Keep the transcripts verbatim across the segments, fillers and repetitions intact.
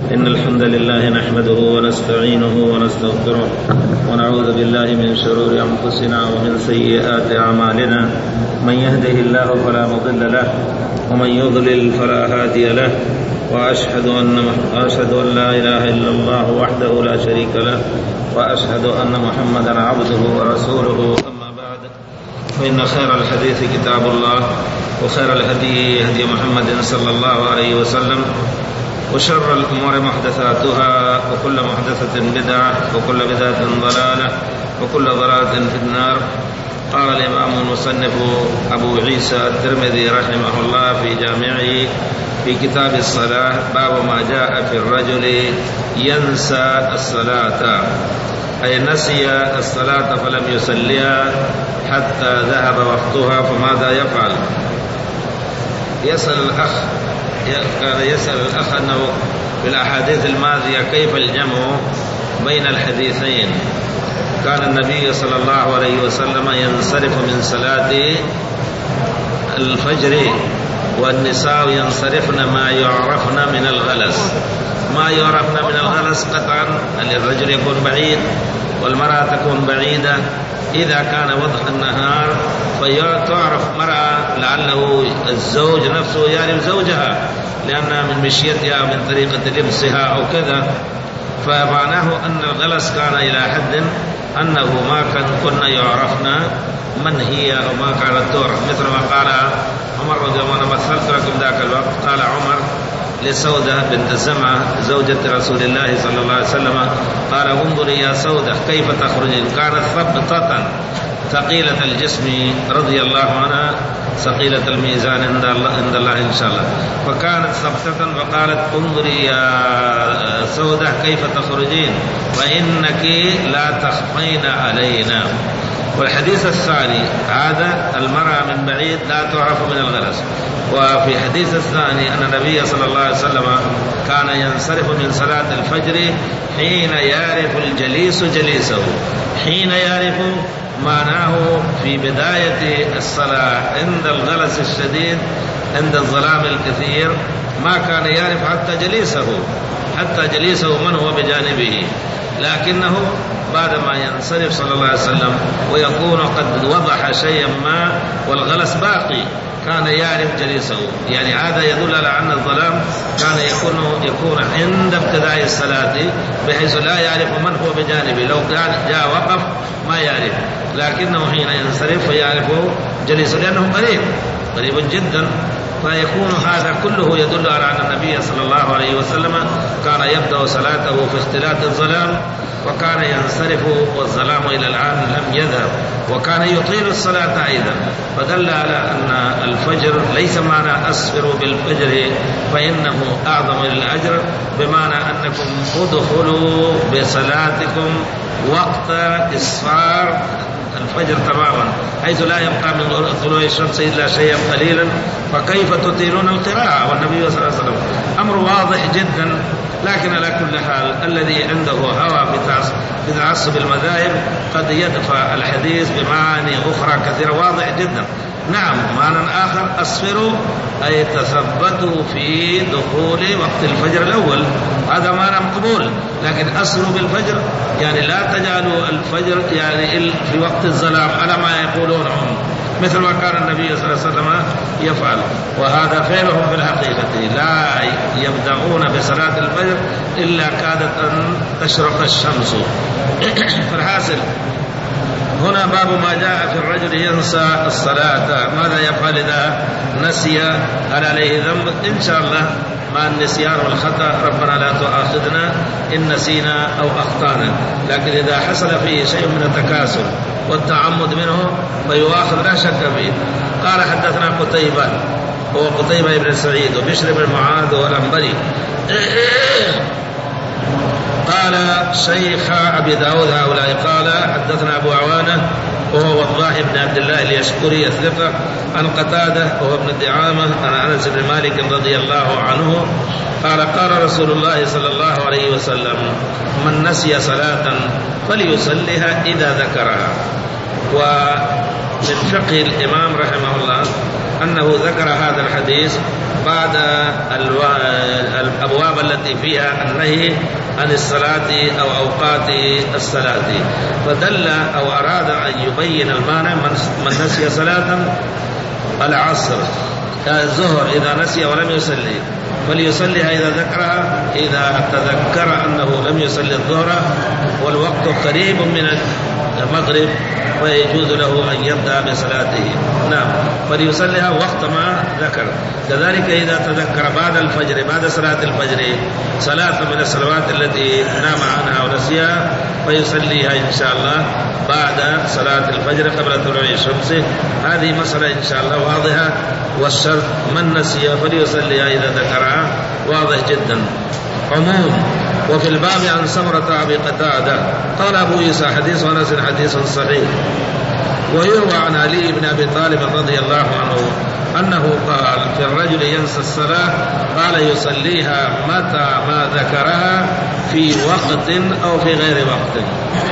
إن الحمد لله نحمده ونستعينه ونستغفره ونعوذ بالله من شرور أنفسنا ومن سيئات أعمالنا. من يهده الله فلا مضل له ومن يضلل فلا هادي له، وأشهد أن أشهد أن لا إله إلا الله وحده لا شريك له، وأشهد أن محمدا عبده ورسوله. أما بعد، فإن خير الحديث كتاب الله، وخير الهدي هدي محمد صلى الله عليه وسلم، وشر الأمور محدثاتها، وكل محدثة بدعة، وكل بدعة ضلالة، وكل ضلالة في النار. قال الإمام المصنف أبو عيسى الترمذي رحمه الله في جامعه في كتاب الصلاة: باب ما جاء في الرجل ينسى الصلاة، أي نسي الصلاة فلم يصليها حتى ذهب وقتها، فماذا يفعل؟ يسأل الأخ كان يسأل الأخ أنه في الأحاديث الماضية كيف الجمع بين الحديثين. كان النبي صلى الله عليه وسلم ينصرف من صلاة الفجر، والنساء ينصرفن ما يعرفن من الغلس. ما يعرفن من الغلس قطعا أن الرجل يكون بعيد والمرأة تكون بعيدة. إذا كان وضح النهار فتعرف مرأة لعله الزوج نفسه يعرف زوجها لأنها من مشيتها من طريقة لبسها أو كذا، فمعناه أن الغلس كان إلى حد أنه ما كان كنا يعرفنا من هي أو ما كانت تعرف، مثل ما قال عمر رضي الله عنه: مثلت لكم ذاك الوقت. قال عمر لسودة بنت زمعة زوجة رسول الله صلى الله عليه وسلم، قال: انظري يا سودة كيف تخرجين. كانت ثبتة ثقيلة الجسم رضي الله عنها، ثقيلة الميزان عند الله, عند الله إن شاء الله. فكانت ثبتة فقالت: انظري يا سودة كيف تخرجين فإنك لا تخفين علينا. والحديث الثاني: هذا المرأة من بعيد لا تعرف من الغلس. وفي الحديث الثاني أن النبي صلى الله عليه وسلم كان ينصرف من صلاة الفجر حين يعرف الجليس جليسه. حين يعرف معناه في بداية الصلاة عند الغلس الشديد، عند الظلام الكثير، ما كان يعرف حتى جليسه حتى جليسه من هو بجانبه، لكنه بعدما ينصرف صلى الله عليه وسلم ويكون قد وضح شيئا ما والغلس باقي كان يعرف جليسه. يعني هذا يدل على أن الظلام كان يكون يكون عند ابتداء الصلاة، بحيث لا يعرف من هو بجانبه. لو كان جاء وقف ما يعرف، لكنه حين ينصرف يعرف جليسه لأنه قريب قريب جدا. فيكون هذا كله يدل على أن النبي صلى الله عليه وسلم كان يبدأ صلاته في اختلاط الظلام، وكان ينصرف والظلام إلى الآن لم يذهب، وكان يطيل الصلاة أيضا. فدل على أن الفجر ليس معنى أسفروا بالفجر فإنه أعظم للأجر، بمعنى أنكم ادخلوا بصلاتكم وقت إسفار الفجر تماما، حيث لا يبقى من طلوع الشمس إلا شيئا قليلا، فكيف تطيلون القراءة والنبي صلى الله عليه وسلم؟ أمر واضح جدا. لكن على كل حال الذي عنده هوى في تعصب المذاهب قد يدفع الحديث بمعاني أخرى كثيرة واضح جدا. نعم، معنى آخر: أسفروا أي تثبتوا في دخول وقت الفجر الأول، هذا معنى مقبول. لكن أسروا بالفجر يعني لا تجعلوا الفجر يعني في وقت الظلام على ما يقولون هم، مثل ما كان النبي صلى الله عليه وسلم يفعل. وهذا فعلهم في الحقيقة، لا يبدأون بصلاة الفجر إلا كادت أن تشرق الشمس. فالحاصل هنا باب ما جاء في الرجل ينسى الصلاة، ماذا يفعل إذا نسي؟ هل عليه ذنب؟ إن شاء الله مع النسيان والخطأ ربنا لا تؤاخذنا إن نسينا أو أخطأنا، لكن إذا حصل فيه شيء من التكاسل والتعمد منه فيؤاخذ لا شك فيه. قال: حدثنا قتيبة هو قتيبة بن سعيد وبشر بن معاذ والأنبري قال شيخ أبي داود هؤلاء قال: حدثنا أبو عوانة وهو وضاح بن عبد الله اليشكري الثقة عن قتادة وهو ابن دعامة عن أنس بن مالك رضي الله عنه قال: قال رسول الله صلى الله عليه وسلم: من نسي صلاة فليصليها إذا ذكرها. ومن فقه الإمام رحمه الله أنه ذكر هذا الحديث بعد الأبواب التي فيها النهي عن الصلاة أو أوقات الصلاة، فدل أو أراد أن يبين المانع من نسي صلاة العصر الظهر إذا نسي ولم يصلي فليصليها إذا ذكرها، إذا تذكر أنه لم يصلي الظهر والوقت قريب من المغرب فيجوز له أن يبدأ بصلاته. نعم، فليصليها وقت ما ذكر. كذلك إذا تذكر بعد الفجر، بعد صلاة الفجر، صلاة من الصلوات التي نام عنها ونسيها، فيصليها إن شاء الله بعد صلاة الفجر قبل طلوع الشمس. هذه مسألة إن شاء الله واضحة. والشرط من نسي فليصليها إذا ذكرها، واضح جدا. عموم. وفي الباب عن سمرة أبي قتادة قال أبو عيسى حديث أنس حديث صحيح. ويروى عن علي بن أبي طالب رضي الله عنه أنه قال في الرجل ينسى الصلاة قال يصليها متى ما ذكرها في وقت أو في غير وقت.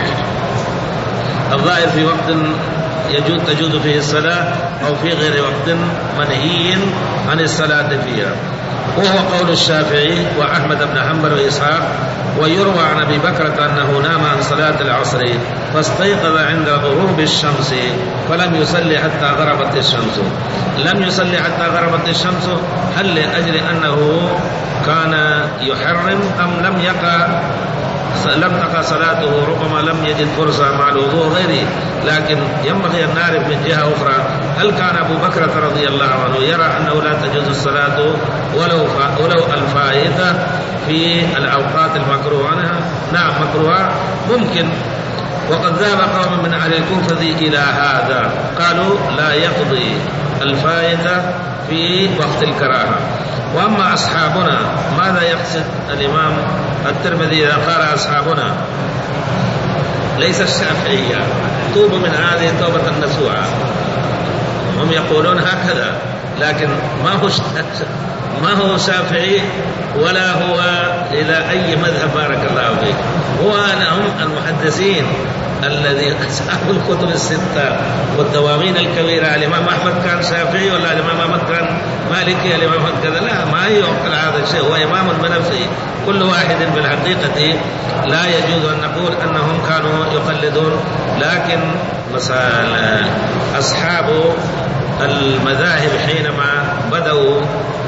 الظاهر في وقت يجوز تجوز فيه الصلاة أو في غير وقت منهي عن الصلاة فيها، وهو قول الشافعي وأحمد بن حنبل وإسحاق. ويروى عن أبي بكرة أنه نام عن صلاة العصر فاستيقظ عند غروب الشمس فلم يصلي حتى غربت الشمس. لم يصلي حتى غربت الشمس هل لأجل أنه كان يحرم أم لم يقع لم تقع صلاته، ربما لم يجد فرصة مع الوضوء غيره. لكن ينبغي أن نعرف من جهة أخرى، هل كان أبو بكرة رضي الله عنه يرى أنه لا تجوز الصلاة ولو ولو الفائتة في الأوقات المكروه عنها؟ نعم مكروه ممكن. وقد ذهب قوم من أهل الكوفة إلى هذا، قالوا لا يقضي الفائتة في وقت الكراهة. وأما أصحابنا ماذا يقصد الإمام الترمذي إذا قال أصحابنا؟ ليس الشافعية، توبوا من هذه التوبة النسوعة. هم يقولون هكذا، لكن ما هو ما هو شافعي ولا هو إلى أي مذهب بارك الله فيه. هو هم المحدثين الذي أصحاب الكتب الستة والدواوين الكبيرة. الإمام أحمد كان شافعي ولا الإمام أحمد كان مالكي؟ الإمام أحمد كذا، لا، ما يعقل هذا الشيء. هو إمام بنفسه. كل واحد بالحقيقة لا يجوز أن نقول أنهم كانوا يقلدون، لكن مثلا أصحاب المذاهب حينما بدأوا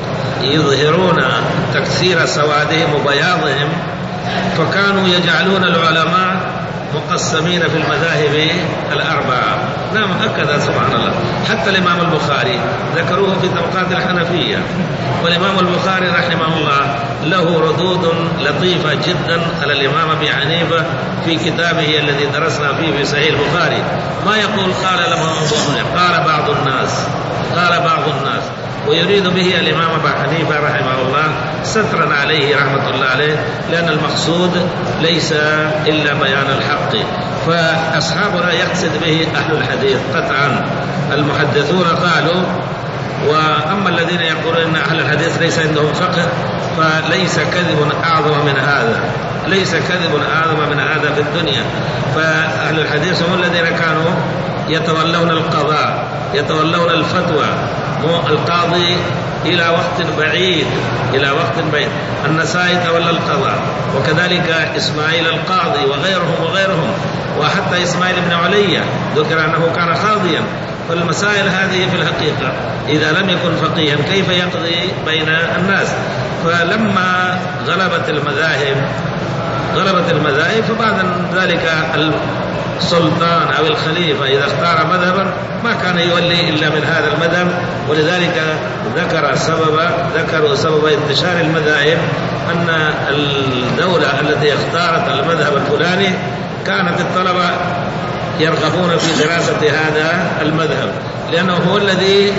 يظهرون تكثير سوادهم وبياضهم فكانوا يجعلون العلماء مقسمين في المذاهب الأربعة. نعم هكذا سبحان الله. حتى الإمام البخاري ذكروه في طبقات الحنفية، والإمام البخاري رحمه الله له ردود لطيفة جدا على الإمام أبي حنيفة في كتابه الذي درسنا فيه في صحيح البخاري. ما يقول قال لما قال بعض الناس قال بعض الناس ويريد به الإمام أبي حنيفة رحمه الله سترا عليه رحمة الله عليه، لأن المقصود ليس إلا بيان الحق. فأصحابنا يقصد به أهل الحديث قطعا. المحدثون قالوا، وأما الذين يقولون أن أهل الحديث ليس عندهم فقه فليس كذب أعظم من هذا، ليس كذب أعظم من هذا في الدنيا. فأهل الحديث هم الذين كانوا يتولون القضاء، يتولون الفتوى. القاضي إلى وقت بعيد إلى وقت بعيد النسائي تولى القضاء، وكذلك إسماعيل القاضي وغيرهم وغيرهم، وحتى إسماعيل بن علية ذكر أنه كان قاضيا. فالمسائل هذه في الحقيقة إذا لم يكن فقيها كيف يقضي بين الناس؟ فلما غلبت المذاهب غلبت المذاهب فبعد ذلك السلطان أو الخليفة إذا اختار مذهبا ما كان يولي إلا من هذا المذهب. ولذلك ذكر سبب ذكروا سبب انتشار المذاهب أن الدولة التي اختارت المذهب الفلاني كانت الطلبة يرغبون في دراسة هذا المذهب، لأنه هو الذي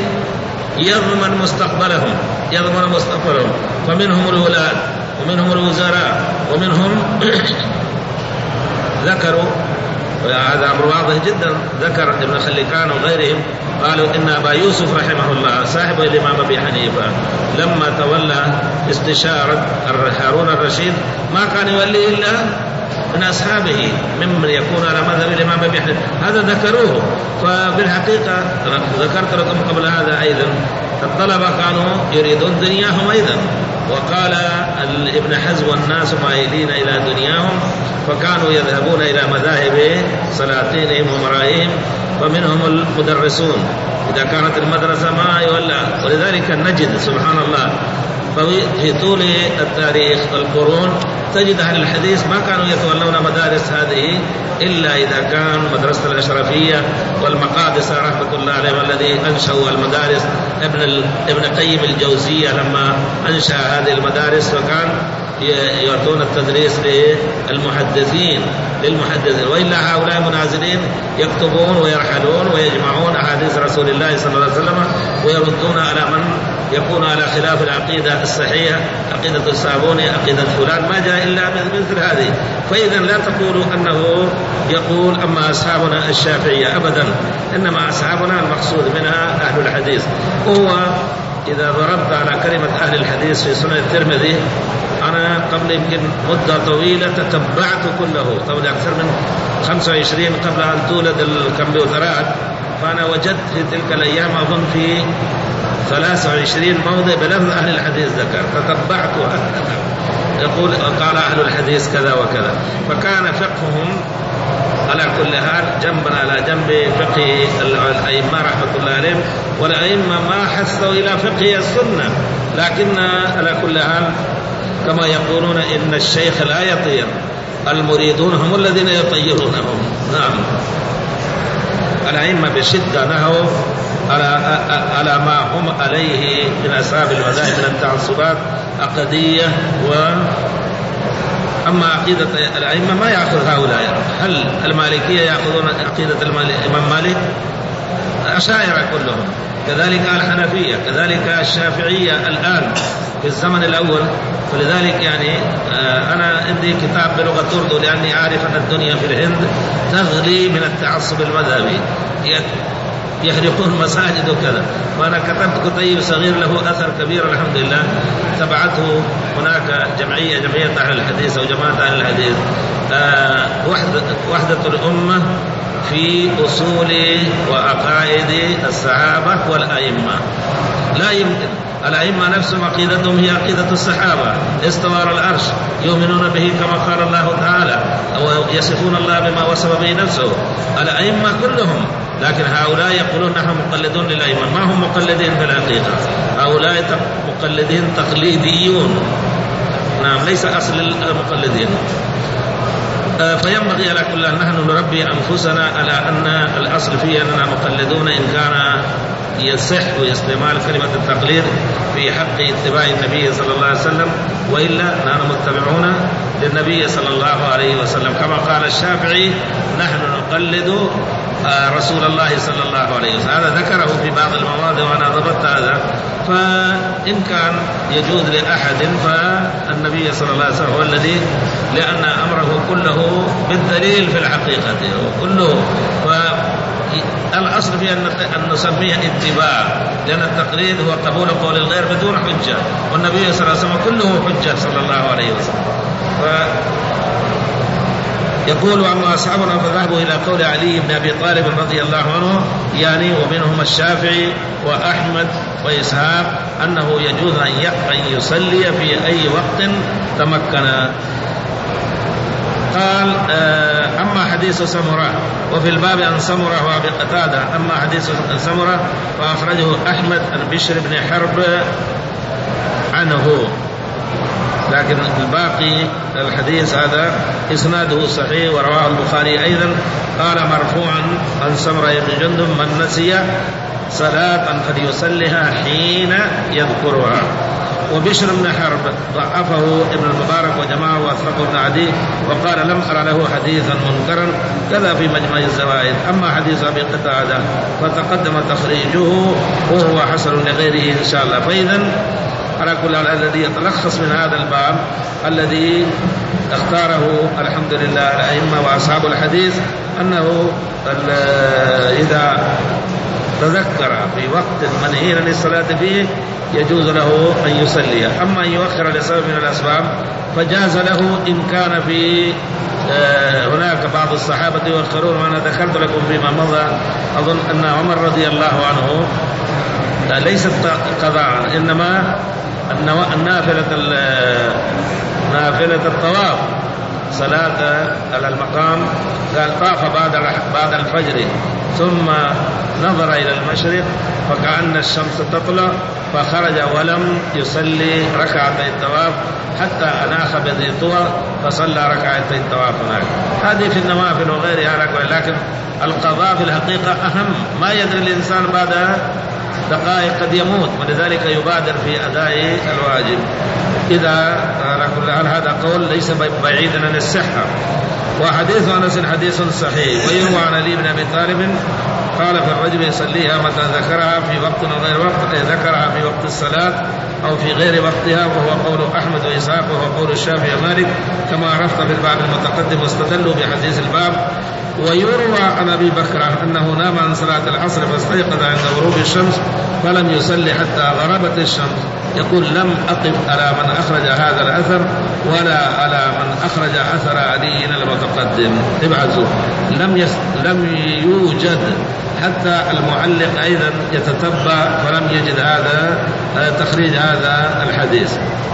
يضمن مستقبلهم يضمن مستقبلهم فمنهم الولاة ومنهم الوزراء ومنهم ذكروا، وهذا أمر واضح جدا، ذكر ابن خلكان وغيرهم قالوا إن أبا يوسف رحمه الله صاحب الإمام أبي حنيفة لما تولى استشارة هارون الرشيد ما كان يولي إلا من أصحابه ممن يكون على مذهب الإمام أبي حنيفة، هذا ذكروه. فبالحقيقة ذكرت لكم قبل هذا أيضا الطلبة كانوا يريدون دنياهم أيضا، وقال ابن حزم والناس مائلين إلى دنياهم، فكانوا يذهبون إلى مذاهب سلاطينهم ومرائهم، فمنهم المدرسون إذا كانت المدرسة ما يولى. ولذلك نجد سبحان الله في طول التاريخ القرون تجد أهل الحديث ما كانوا يتولون مدارس هذه إلا إذا كان مدرسة الأشرفية والمقادسة رحمة الله عليهم الذي أنشأوا المدارس، ابن ابن قيم الجوزية لما أنشأ هذه المدارس فكان يعطون التدريس للمحدثين للمحدثين وإلا هؤلاء منازلين يكتبون ويرحلون ويجمعون أحاديث رسول الله صلى الله عليه وسلم ويردون على من يكون على خلاف العقيدة الصحيحة، عقيدة الصابوني، عقيدة فلان، ما جاء إلا مثل هذه. فإذا لا تقولوا أنه يقول أما أصحابنا الشافعية، أبدا، إنما أصحابنا المقصود منها أهل الحديث. وهو إذا ضربت على كلمة أهل الحديث في سنن الترمذي، أنا قبل يمكن مدة طويلة تتبعت كله، قبل أكثر من خمسة وعشرين قبل أن تولد الكمبيوترات، فأنا وجدت في تلك الأيام أظن في ثلاثة وعشرين موضع بلفظ أهل الحديث ذكر، فتتبعتها يقول قال أهل الحديث كذا وكذا. فكان فقههم على كل حال جنبا على جنب فقه الأئمة رحمة الله عليهم، والأئمة ما حثوا إلى فقه السنة، لكن على كل حال كما يقولون إن الشيخ لا يطير، المريدون هم الذين يطيرونهم. نعم، الأئمة بشدة نهوا على على ما هم عليه من أصحاب المذاهب من التعصبات عقدية. و أما عقيدة الأئمة ما يأخذ هؤلاء. هل المالكية يأخذون عقيدة الإمام مالك؟ الأشاعرة كلهم، كذلك الحنفية، كذلك الشافعية الآن في الزمن الأول. فلذلك يعني أنا عندي كتاب بلغة أردو لأني أعرف أن الدنيا في الهند تغلي من التعصب المذهبي، يحرقون مساجد وكذا، وأنا كتبت كتيب صغير له أثر كبير الحمد لله، تبعته هناك جمعية جمعية أهل الحديث أو جماعة أهل الحديث، آه وحدة, وحدة الأمة في أصول وعقائد الصحابة والأئمة. لا يمكن، الأئمة نفسهم عقيدتهم هي عقيدة الصحابة، استوى على العرش، يؤمنون به كما قال الله تعالى، ويصفون الله بما وصف به نفسه، الأئمة كلهم. لكن هؤلاء يقولون نحن مقلدون للأئمة، ما هم مقلدين في الحقيقة، هؤلاء مقلدين تقليديون، نعم، ليس أصل المقلدين. فينبغي على كل أن نحن نربي أنفسنا على أن الأصل فيه أننا مقلدون إن كان يصح واستعمال كلمة التقليد في حق اتباع النبي صلى الله عليه وسلم، وإلا نحن متبعون للنبي صلى الله عليه وسلم، كما قال الشافعي نحن نقلد رسول الله صلى الله عليه وسلم. هذا ذكره في بعض المواضع وأنا ضبطت هذا. فإن كان يجوز لأحد فالنبي صلى الله عليه وسلم هو الذي، لأن أمره كله بالدليل في الحقيقة وكله. الأصل في أن نسميه اتباع، لأن التقليد هو قبول قول الغير بدون حجة، والنبي صلى الله عليه وسلم كله حجة صلى الله عليه وسلم. يقول أما أصحابنا فذهبوا إلى قول علي بن أبي طالب رضي الله عنه، يعني ومنهم الشافعي وأحمد وإسحاق، أنه يجوز أن يصلي في أي وقت تمكن. قال أما حديث سمرة وفي الباب عن سمرة وأبي قتادة. أما حديث سمرة فأخرجه أحمد عن بشر بن حرب عنه، لكن الباقي الحديث هذا إسناده صحيح، ورواه البخاري أيضا. قال مرفوعا عن سمرة بن جندب من نسي صلاة فليصليها حين يذكرها. وبشر بن حرب ضعفه ابن المبارك وجماعه وأثبته ابن عدي، وقال لم أرى له حديثا منكرا، كذا في مجمع الزوائد. أما حديث أبي قتادة فتقدم تخريجه وهو حسن لغيره إن شاء الله. فإذا على كل حال الذي يتلخص من هذا الباب الذي اختاره الحمد لله الأئمة وأصحاب الحديث، أنه إذا تذكر في وقت منهي عن الصلاة فيه يجوز له أن يصلي. أما أن يؤخر لسبب من الأسباب فجاز له إن كان في هناك بعض الصحابة يؤخرون، وأنا ذكرت لكم فيما مضى أظن أن عمر رضي الله عنه ليست قضاء، إنما النافلة نافلة الطواف، صلاة على المقام، قال طاف بعد بعد الفجر ثم نظر إلى المشرق فكأن الشمس تطلع فخرج ولم يصلي ركعتي الطواف حتى أناخ بذي طوى فصلى ركعتي الطواف هناك. هذه في النوافل وغيرها، لكن القضاء في الحقيقة أهم. ما يدري الإنسان بعد دقائق قد يموت، ولذلك يبادر في أداء الواجب. إذا على كل حال هذا قول ليس بعيدا عن الصحة. وحديث أنس حديث صحيح. ويروى عن علي بن أبي طالب قال في الرجل يصليها متى ذكرها في وقت وغير وقت، ذكرها في وقت الصلاة أو في غير وقتها، وهو قول أحمد وإسحاق وهو قول الشافعي ومالك كما عرفت في الباب المتقدم، واستدلوا بحديث الباب. ويروى عن أبي بكر أنه نام عن صلاة العصر فاستيقظ عند غروب الشمس فلم يصلي حتى غربت الشمس. يقول لم أقف على من أخرج هذا الأثر ولا على من أخرج أثر علي المتقدم. ابعثوا لم يس... لم يوجد، حتى المعلق أيضا يتتبع فلم يجد هذا تخريج هذا الحديث.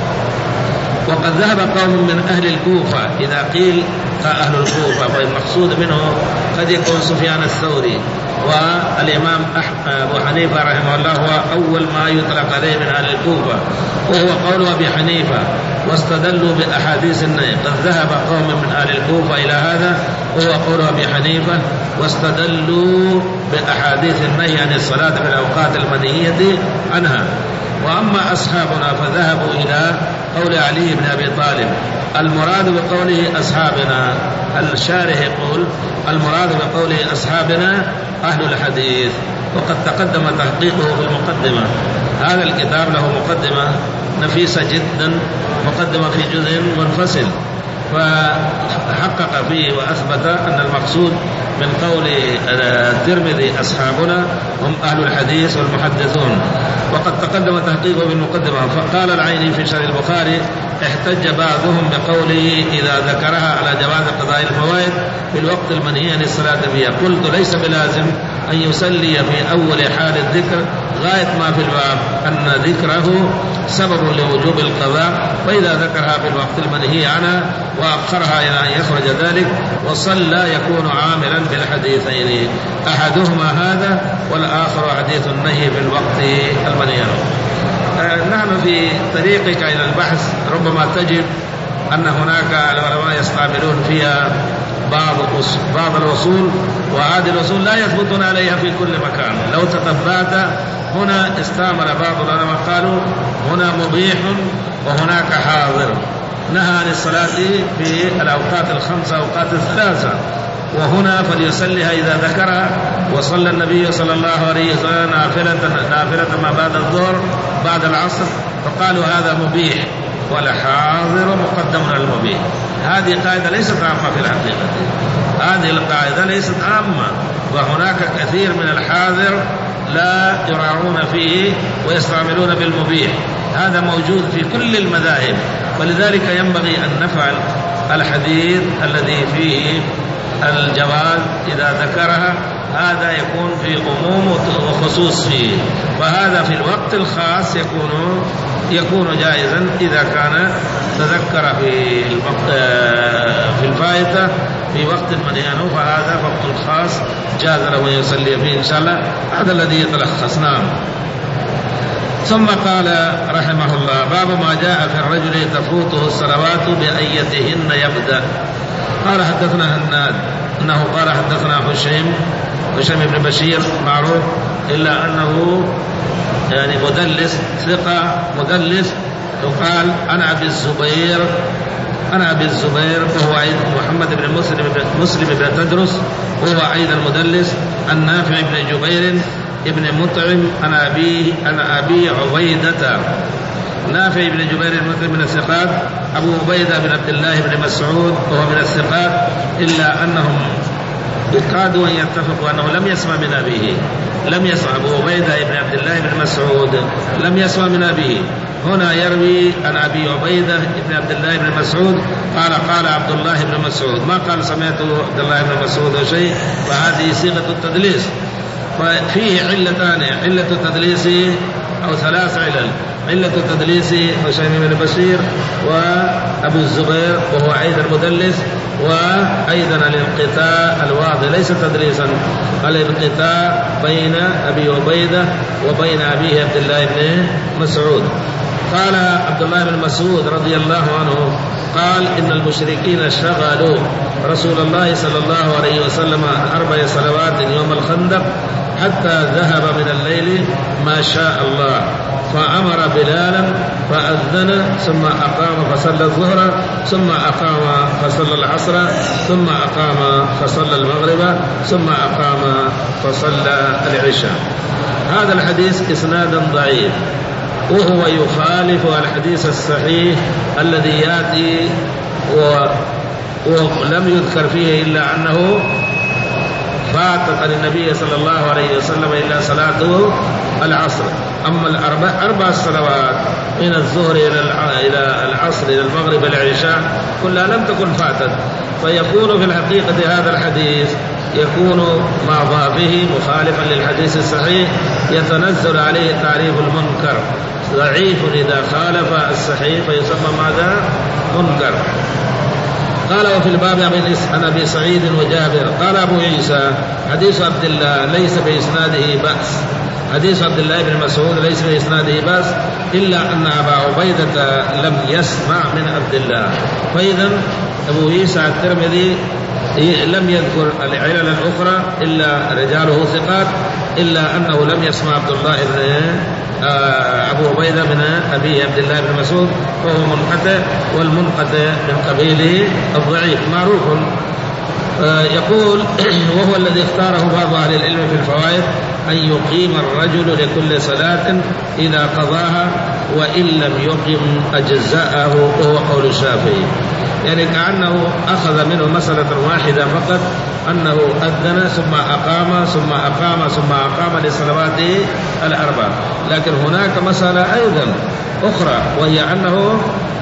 وقد ذهب قوم من أهل الكوفة، إذا قيل أهل الكوفة فالمقصود منه قد يكون سفيان الثوري والإمام أبو حنيفة رحمه الله، هو أول ما يطلق عليه من أهل الكوفة، وهو قول أبي حنيفة، واستدلوا بأحاديث النهي. قد ذهب قوم من أهل الكوفة إلى هذا وهو قول أبي حنيفة، واستدلوا بأحاديث النهي عن الصلاة في الأوقات المنهية عنها. وأما أصحابنا فذهبوا إلى قول علي بن أبي طالب. المراد بقوله أصحابنا، الشارح يقول المراد بقوله أصحابنا أهل الحديث، وقد تقدم تحقيقه في المقدمة. هذا الكتاب له مقدمة نفيسة جدا، مقدمة في جزء منفصل، فحقق فيه وأثبت أن المقصود من قول الترمذي أصحابنا هم أهل الحديث والمحدثون. وقد تقدم تحقيقه بالمقدمة. فقال العيني في شرح البخاري احتج بعضهم بقوله إذا ذكرها على جواز قضاء الفوائد في الوقت المنهي عن الصلاة فيها. قلت ليس بلازم أن يصلي في أول حال الذكر غاية ما في الباب أن ذكره سبب لوجوب القضاء، وإذا ذكرها في الوقت المنهي عنها وأخرها إلى أن يخرج ذلك وصلى يكون عاملا بالحديثين، أحدهما هذا والآخر حديث النهي في الوقت المنهي عنه. آه نحن في طريقك إلى البحث ربما تجد أن هناك العلماء يستعملون فيها بعض بعض الوصول، وهذه الوصول لا يثبتون عليها في كل مكان. لو تتبعت هنا استعمل بعض العلماء قالوا هنا مبيح وهناك حاضر، نهى عن الصلاة في الأوقات الخمسة أوقات الثلاثة، وهنا فليصليها إذا ذكرها. وصلى النبي صلى الله عليه وسلم نافلة نافلة ما بعد الظهر بعد العصر، فقالوا هذا مبيح والحاضر مقدم على المبيح. هذه قاعدة ليست عامة في الحقيقة، هذه القاعدة ليست عامة، وهناك كثير من الحاضر لا يراعون فيه ويستعملون بالمبيح. هذا موجود في كل المذاهب، ولذلك ينبغي أن نفعل الحديث الذي فيه الجواز إذا ذكرها، هذا يكون في عموم وخصوص فيه، وهذا في الوقت الخاص يكون يكون جائزا إذا كان تذكر في في الفائتة في وقت منهي، فهذا وقت الخاص جاز له يصلي فيه إن شاء الله. هذا الذي يتلخص. نعم. ثم قال رحمه الله باب ما جاء في الرجل تفوته الصلوات بأيتهن يبدأ. قال حدثنا هناد أنه قال حدثنا هشيم هشيم بن بشير معروف إلا أنه يعني مدلس ثقة مدلس. يقال أنا أبي الزبير أنا أبي الزبير وهو أيضا محمد بن مسلم مسلم بن تدرس وهو أيضا مدلس. النافع بن جبير ابن مطعم أنا أبي أنا أبي عبيدة. نافع بن جبير المسلم من الثقات. أبو عبيدة بن عبد الله بن مسعود وهو من الثقات، إلا أنهم كادوا أن يتفقوا أنه لم يسمع من أبيه، لم يسمع أبو عبيدة بن عبد الله بن مسعود لم يسمع من أبيه. هنا يروي عن أبي عبيدة بن عبد الله بن مسعود قال قال عبد الله بن مسعود، ما قال سمعت عبد الله بن مسعود شيء، فهذه صيغة التدليس. ففيه علتان، علة التدليس أو ثلاث علل: علة التدليس هشام بن بشير وأبو الزبير وهو أيضا مدلس، وأيضا الانقطاع الواضح ليس تدليسا، الانقطاع بين أبي عبيدة وبين أبيه عبد الله بن مسعود. قال عبد الله بن مسعود رضي الله عنه قال إن المشركين شغلوا رسول الله صلى الله عليه وسلم أربع صلوات يوم الخندق حتى ذهب من الليل ما شاء الله، فأمر بلالا فأذن ثم أقام فصلى الظهر ثم أقام فصلى العصر ثم أقام فصلى المغرب ثم أقام فصلى العشاء. هذا الحديث إسنادا ضعيف، وهو يخالف الحديث الصحيح الذي يأتي ولم يذكر فيه إلا أنه فاتت النبي صلى الله عليه وسلم إلا صلاته العصر. أما الأربع أربع صلوات من الظهر إلى العصر إلى المغرب إلى العشاء كلها لم تكن فاتت، فيكون في الحقيقة هذا الحديث يكون مع ضعفه مخالفا للحديث الصحيح، يتنزل عليه تعريف المنكر، ضعيف إذا خالف الصحيح فيسمى ماذا؟ منكر. قال وفي الباب عن أبي سعيد وجابر قال أبو عيسى حديث عبد الله ليس بإسناده بأس، حديث عبد الله بن مسعود ليس بإسناده بأس إلا أن أبا عبيدة لم يسمع من عبد الله. فإذا أبو عيسى الترمذي لم يذكر العلل الأخرى إلا رجاله ثقات، إلا أنه لم يسمع عبد الله بن أبو عبيدة من أبي عبد الله بن مسعود، وهو منقطع، والمنقطع من قبيله الضعيف معروف. يقول وهو الذي اختاره بعض أهل العلم في الفوائد أن يقيم الرجل لكل صلاة إذا قضاها وإن لم يقم أجزاءه، وهو قول الشافعي. يعني كأنه أخذ منه مسألة واحدة فقط، أنه أذن ثم أقام ثم أقام ثم أقام للصلوات الأربع، لكن هناك مسألة أيضا أخرى وهي أنه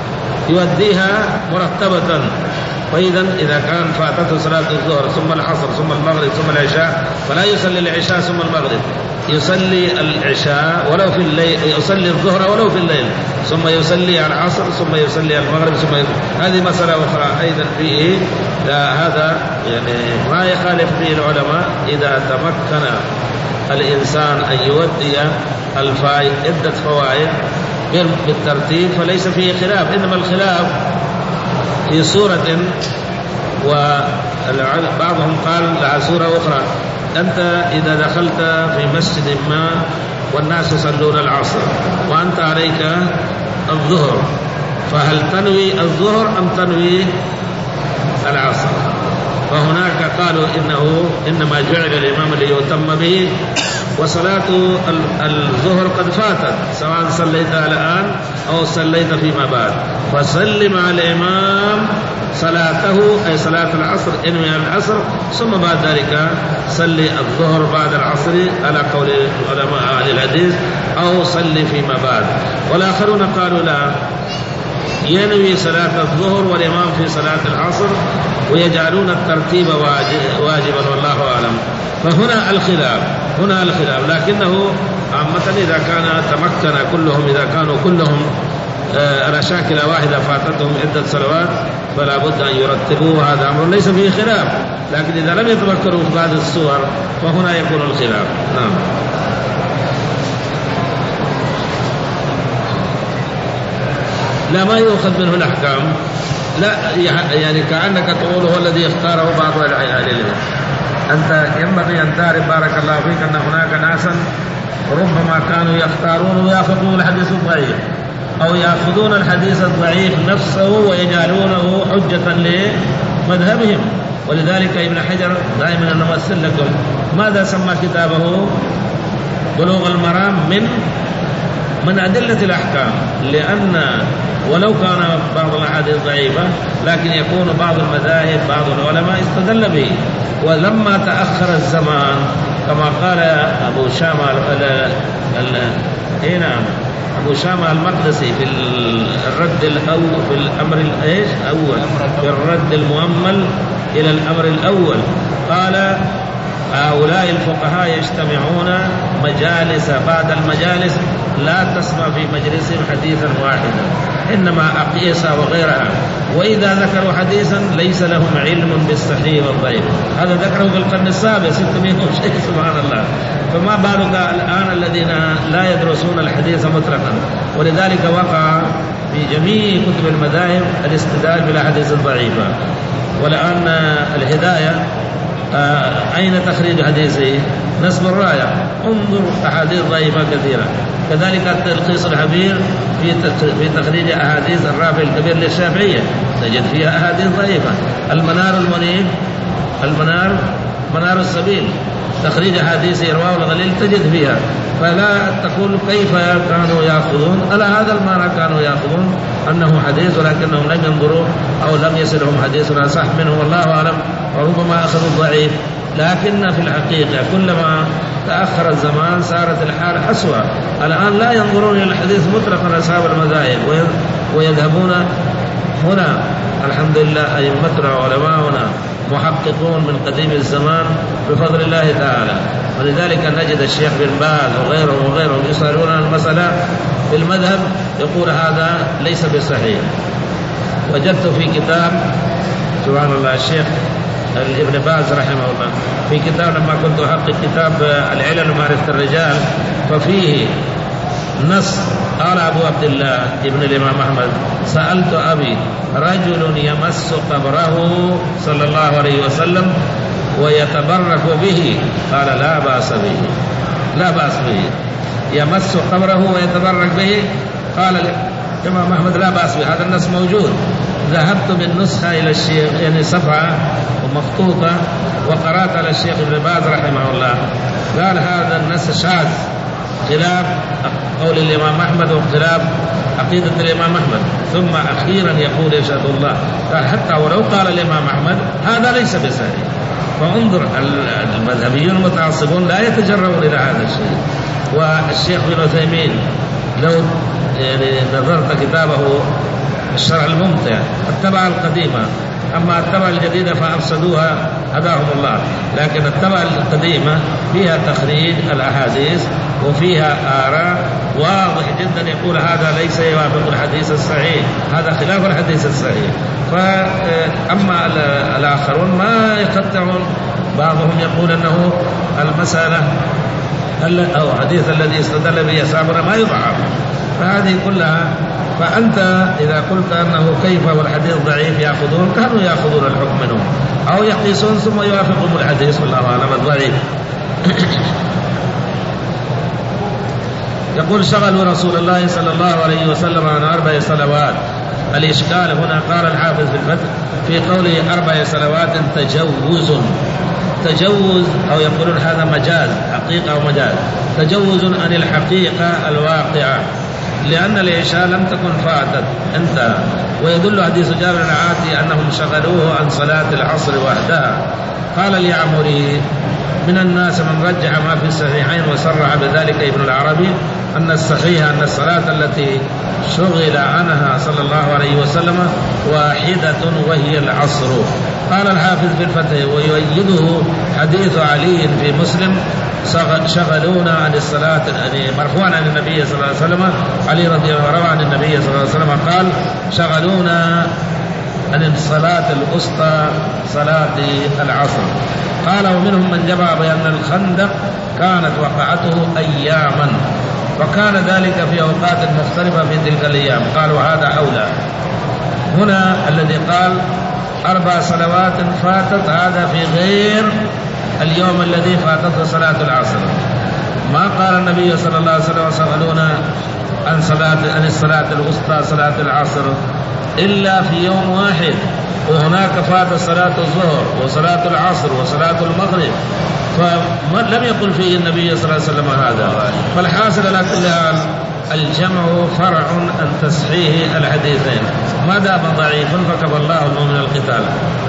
يؤديها مرتبة. فإذا إذا كان فاتته صلاة الظهر ثم العصر ثم المغرب ثم العشاء فلا يصلي العشاء ثم المغرب، يصلي العشاء ولو في الليل، يصلي الظهر ولو في الليل، ثم يصلي العصر ثم يصلي المغرب ثم يصلي. هذه مسألة أخرى أيضا فيه، هذا يعني ما يخالف فيه العلماء إذا تمكن الإنسان أن يودي الفائد عدة فوائد بالترتيب فليس فيه خلاف، إنما الخلاف في سورة، وبعضهم قال لها سورة أخرى. أنت إذا دخلت في مسجد ما والناس يصلون العصر وأنت عليك الظهر، فهل تنوي الظهر أم تنوي العصر؟ فهناك قالوا إنه إنما جعل الإمام ليؤتم به، وصلاة الظهر قد فاتت سواء صليتها الآن أو صليت فيما بعد، فصل مع الإمام صلاته أي صلاة العصر انوي العصر، ثم بعد ذلك صلي الظهر بعد العصر على قول العلماء أهل الحديث، أو صلي فيما بعد. والآخرون قالوا لا، ينوي صلاة الظهر والإمام في صلاة العصر ويجعلون الترتيب واجبا والله أعلم. فهنا الخلاف، هنا الخلاف، لكنه عامة إذا كان تمكن كلهم، إذا كانوا كلهم على شاكلة واحدة فاتتهم عدة صلوات فلا بد أن يرتبوا، وهذا أمر ليس فيه خلاف. لكن إذا لم يتمكنوا في بعض الصور فهنا يكون الخلاف. نعم. لا ما يؤخذ منه الأحكام، لا يعني كأنك تقول هو الذي اختاره بعض العلم. أنت ينبغي أن تعرف بارك الله فيك أن هناك ناسا ربما كانوا يختارون ويأخذون الحديث الضعيف أو يأخذون الحديث الضعيف نفسه ويجعلونه حجة لمذهبهم. ولذلك ابن حجر دائما أنا أمثل لكم ماذا سمى كتابه بلوغ المرام من من أدلة الأحكام، لأن ولو كان بعض الأحاديث ضعيفة لكن يكون بعض المذاهب بعض العلماء استدل به. ولما تأخر الزمان كما قال أبو شامة ال نعم أبو شامة المقدسي في الرد الأول في الأمر الإيش أول في الرد المؤمل إلى الأمر الأول، قال هؤلاء الفقهاء يجتمعون مجالس بعد المجالس لا تسمع في مجلسهم حديثا واحدا، إنما أقيسة وغيرها، وإذا ذكروا حديثا ليس لهم علم بالصحيح والضعيف. هذا ذكره في القرن السابع ستمائة شيء سبحان الله، فما بالك الآن الذين لا يدرسون الحديث مطلقا. ولذلك وقع في جميع كتب المذاهب الاستدلال بالأحاديث الضعيفة. والآن الهداية آه أين تخريج حديثه؟ نسب الراية، انظر أحاديث ضعيفة كثيرة. كذلك التلخيص الحبير في في تخريج أحاديث الرافع الكبير للشافعية تجد فيها أحاديث ضعيفة. المنار المنيب المنار منار السبيل تخريج أحاديث إرواء الغليل تجد فيها. فلا تقول كيف كانوا يأخذون، ألا هذا المعنى كانوا يأخذون أنه حديث ولكنهم لم ينظروا أو لم يصلهم حديث صح منه والله أعلم، وربما أخذوا الضعيف. لكن في الحقيقة كلما تأخر الزمان صارت الحال أسوأ. الآن لا ينظرون إلى الحديث مطلقا أصحاب المذاهب ويذهبون هنا الحمد لله أئمتنا وعلماؤنا محققون من قديم الزمان بفضل الله تعالى. ولذلك نجد الشيخ بن باز وغيرهم وغيرهم يصارون المسألة في المذهب يقول هذا ليس بصحيح. وجدت في كتاب سبحان الله الشيخ ابن باز رحمه الله في كتاب لما كنت أحقق كتاب العلل ومعرفة الرجال ففيه نص قال أبو عبد الله ابن الإمام أحمد سألت أبي رجل يمس قبره صلى الله عليه وسلم ويتبرك به قال لا بأس به لا بأس به يمس قبره ويتبرك به قال الإمام أحمد لا بأس به. هذا النص موجود. ذهبت بالنسخة إلى الشيخ يعني صفحة ومخطوطة وقرأت على الشيخ ابن باز رحمه الله قال هذا النص شاذ خلاف قول الإمام أحمد وخلاف عقيدة الإمام أحمد. ثم أخيرا يقول يشهد الله قال حتى ولو قال الإمام أحمد هذا ليس بصحيح. فانظر المذهبيون المتعصبون لا يتجرؤون إلى هذا الشيء. والشيخ بن عثيمين لو يعني نظرت كتابه الشرع الممتع التبع القديمة، أما التبع الجديدة فأفسدوها هداهم الله. لكن التبع القديمة فيها تخريج الأحاديث وفيها آراء واضح جدا يقول هذا ليس يوافق الحديث الصحيح هذا خلاف الحديث الصحيح. فأما الآخرون ما يقطعون، بعضهم يقول أنه المسألة أو حديث الذي استدل به أصحابنا ما يضعف. فهذه كلها فأنت إذا قلت أنه كيف والحديث ضعيف يأخذون كانوا يأخذون الحكم منهم أو يقيسون ثم يوافقهم الحديث والله أعلم الضعيف. يقول شغلوا رسول الله صلى الله عليه وسلم عن أربع صلوات. الإشكال هنا قال الحافظ في الفتح في قوله أربع صلوات تجوز تجوز أو يقولون هذا مجاز حقيقة أو مجاز تجوز عن الحقيقة الواقعة لأن العشاء لم تكن فاتت انتهى. ويدل حديث جابر العاتي أنهم شغلوه عن صلاة العصر وحدها. قال اليعمري من الناس من رجح ما في الصحيحين وصرح بذلك ابن العربي أن الصحيح أن الصلاة التي شغل عنها صلى الله عليه وسلم واحدة وهي العصر. قال الحافظ في الفتح ويؤيده حديث علي في مسلم شغلونا عن الصلاة يعني مرفوعا عن النبي صلى الله عليه وسلم. علي رضي الله عنه عن النبي صلى الله عليه وسلم قال شغلونا عن الصلاة الوسطى صلاة العصر. قال ومنهم من جمع بأن الخندق كانت وقعته أياما وكان ذلك في أوقات مختلفة في تلك الأيام. قالوا هذا أولى. هنا الذي قال أربع صلوات فاتت هذا في غير اليوم الذي فاتته صلاة العصر. ما قال النبي صلى الله عليه وسلم شغلونا عن صلاة عن الصلاة الوسطى صلاة العصر إلا في يوم واحد، وهناك فات صلاة الظهر وصلاة العصر وصلاة المغرب فلم يقل فيه النبي صلى الله عليه وسلم هذا. فالحاصل على كل حال الجمع فرع عن تصحيح الحديثين، ما دام ضعيف فكفى الله المؤمن القتال.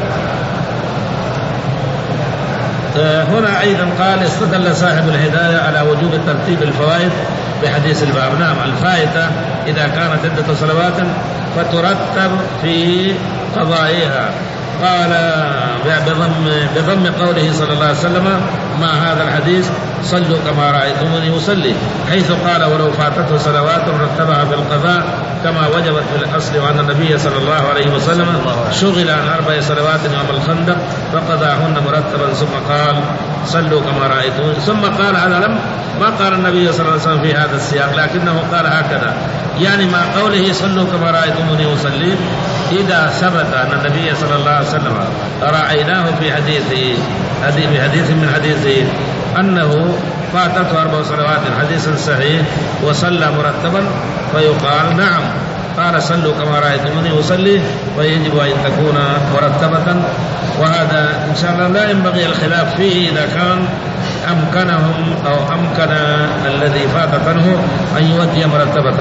هنا أيضا قال استدل صاحب الهداية على وجوب ترتيب الفوائد بحديث الباب. نعم، الفائدة إذا كانت عدة صلوات فترتب في قضائها. قال بضم, بضم قوله صلى الله عليه وسلم مع هذا الحديث صلوا كما رأيتموني أصلي، حيث قال ولو فاتته صلوات رتبها بالقضاء كما وجبت في الأصل، وأن النبي صلى الله عليه وسلم شغل عن أربع صلوات يوم الخندق فقضاهن مرتبا، ثم قال صلوا كما رأيتموني، ثم قال هذا لم ما قال النبي صلى الله عليه وسلم في هذا السياق، لكنه قال هكذا، يعني مع قوله صلوا كما رأيتموني أصلي إذا ثبت أن النبي صلى الله عليه وسلم رأيناه في حديثه في حديث من حديثه أنه فاتته أربع صلوات حديث صحيح وصلى مرتبا، فيقال نعم قال صلوا كما رأيتموني أصلي، ويجب أن تكون مرتبة. وهذا إن شاء الله لا ينبغي الخلاف فيه إذا كان أمكنهم أو أمكن الذي فاتت عنه أن يؤدي مرتبة.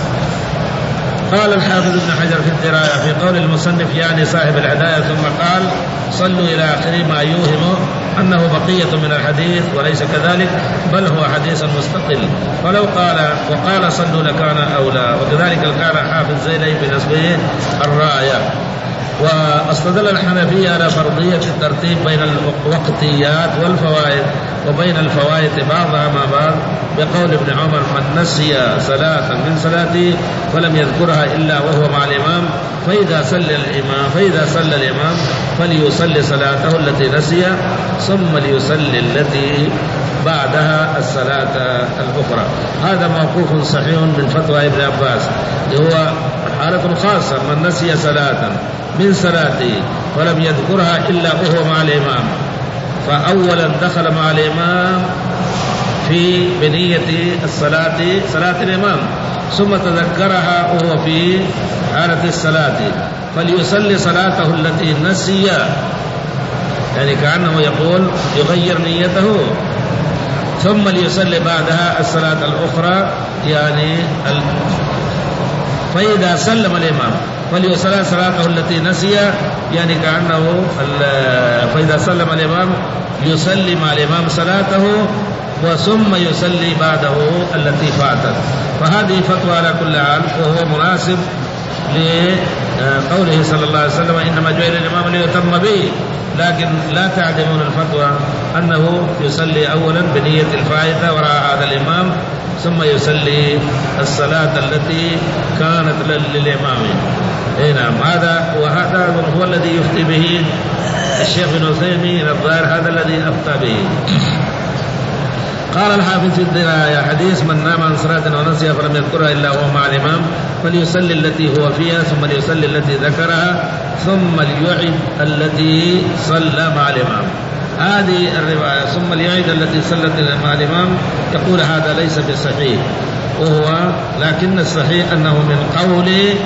قال الحافظ ابن حجر في الدراية في قول المصنف يعني صاحب الهداية ثم قال صلوا إلى آخره ما يوهم أنه بقية من الحديث، وليس كذلك بل هو حديث مستقل، ولو قال وقال صلوا لكان أولى. وكذلك قال حافظ زيلي بنسبه الراية. واستدل الحنفية على فرضية الترتيب بين الوقتيات والفوائد وبين الفوائد بعضها مع بعض بقول ابن عمر من نسي صلاة من صلاته فلم يذكرها إلا وهو مع الإمام فإذا صلى الإمام فإذا صلى الإمام فليصلي صلاته التي نسي ثم ليصلي التي بعدها الصلاة الأخرى. هذا موقوف صحيح من فتوى ابن عباس، هو حالة خاصة من نسي صلاة من صلاته فلم يذكرها إلا وهو مع الإمام، فأولا دخل مع الإمام في بنية الصلاة صلاة الإمام ثم تذكرها وهو في حالة الصلاة فليصلي صلاته التي نسي، يعني كأنه يقول يغير نيته، ثم ليصلي بعدها الصلاة الأخرى، يعني ال... فإذا سلم الإمام فليصلي صلاته التي نسي، يعني كأنه ال... فإذا سلم الإمام يصلي مع الإمام صلاته وثم يصلي بعده التي فاتت. فهذه فتوى على كل حال، وهو مناسب لقوله صلى الله عليه وسلم إنما جعل الإمام ليتم به، لكن لا تعدمون الفتوى أنه يصلي أولا بنية الفائدة وراء هذا الإمام ثم يصلي الصلاة التي كانت للإمام. إيه نعم، هذا وهذا هو الذي يفتي به الشيخ بن عثيمين الظاهر، هذا الذي أفتى به. قال الحافظ في الدراية حديث من نام عن صلاة ونسيها فلم يذكرها إلا هو مع الإمام فليصلي التي هو فيها ثم ليصلي التي ذكرها ثم ليعد التي صلى مع الإمام. هذه الرواية ثم ليعد التي صلت مع الإمام يقول هذا ليس بصحيح، وهو لكن الصحيح أنه من قول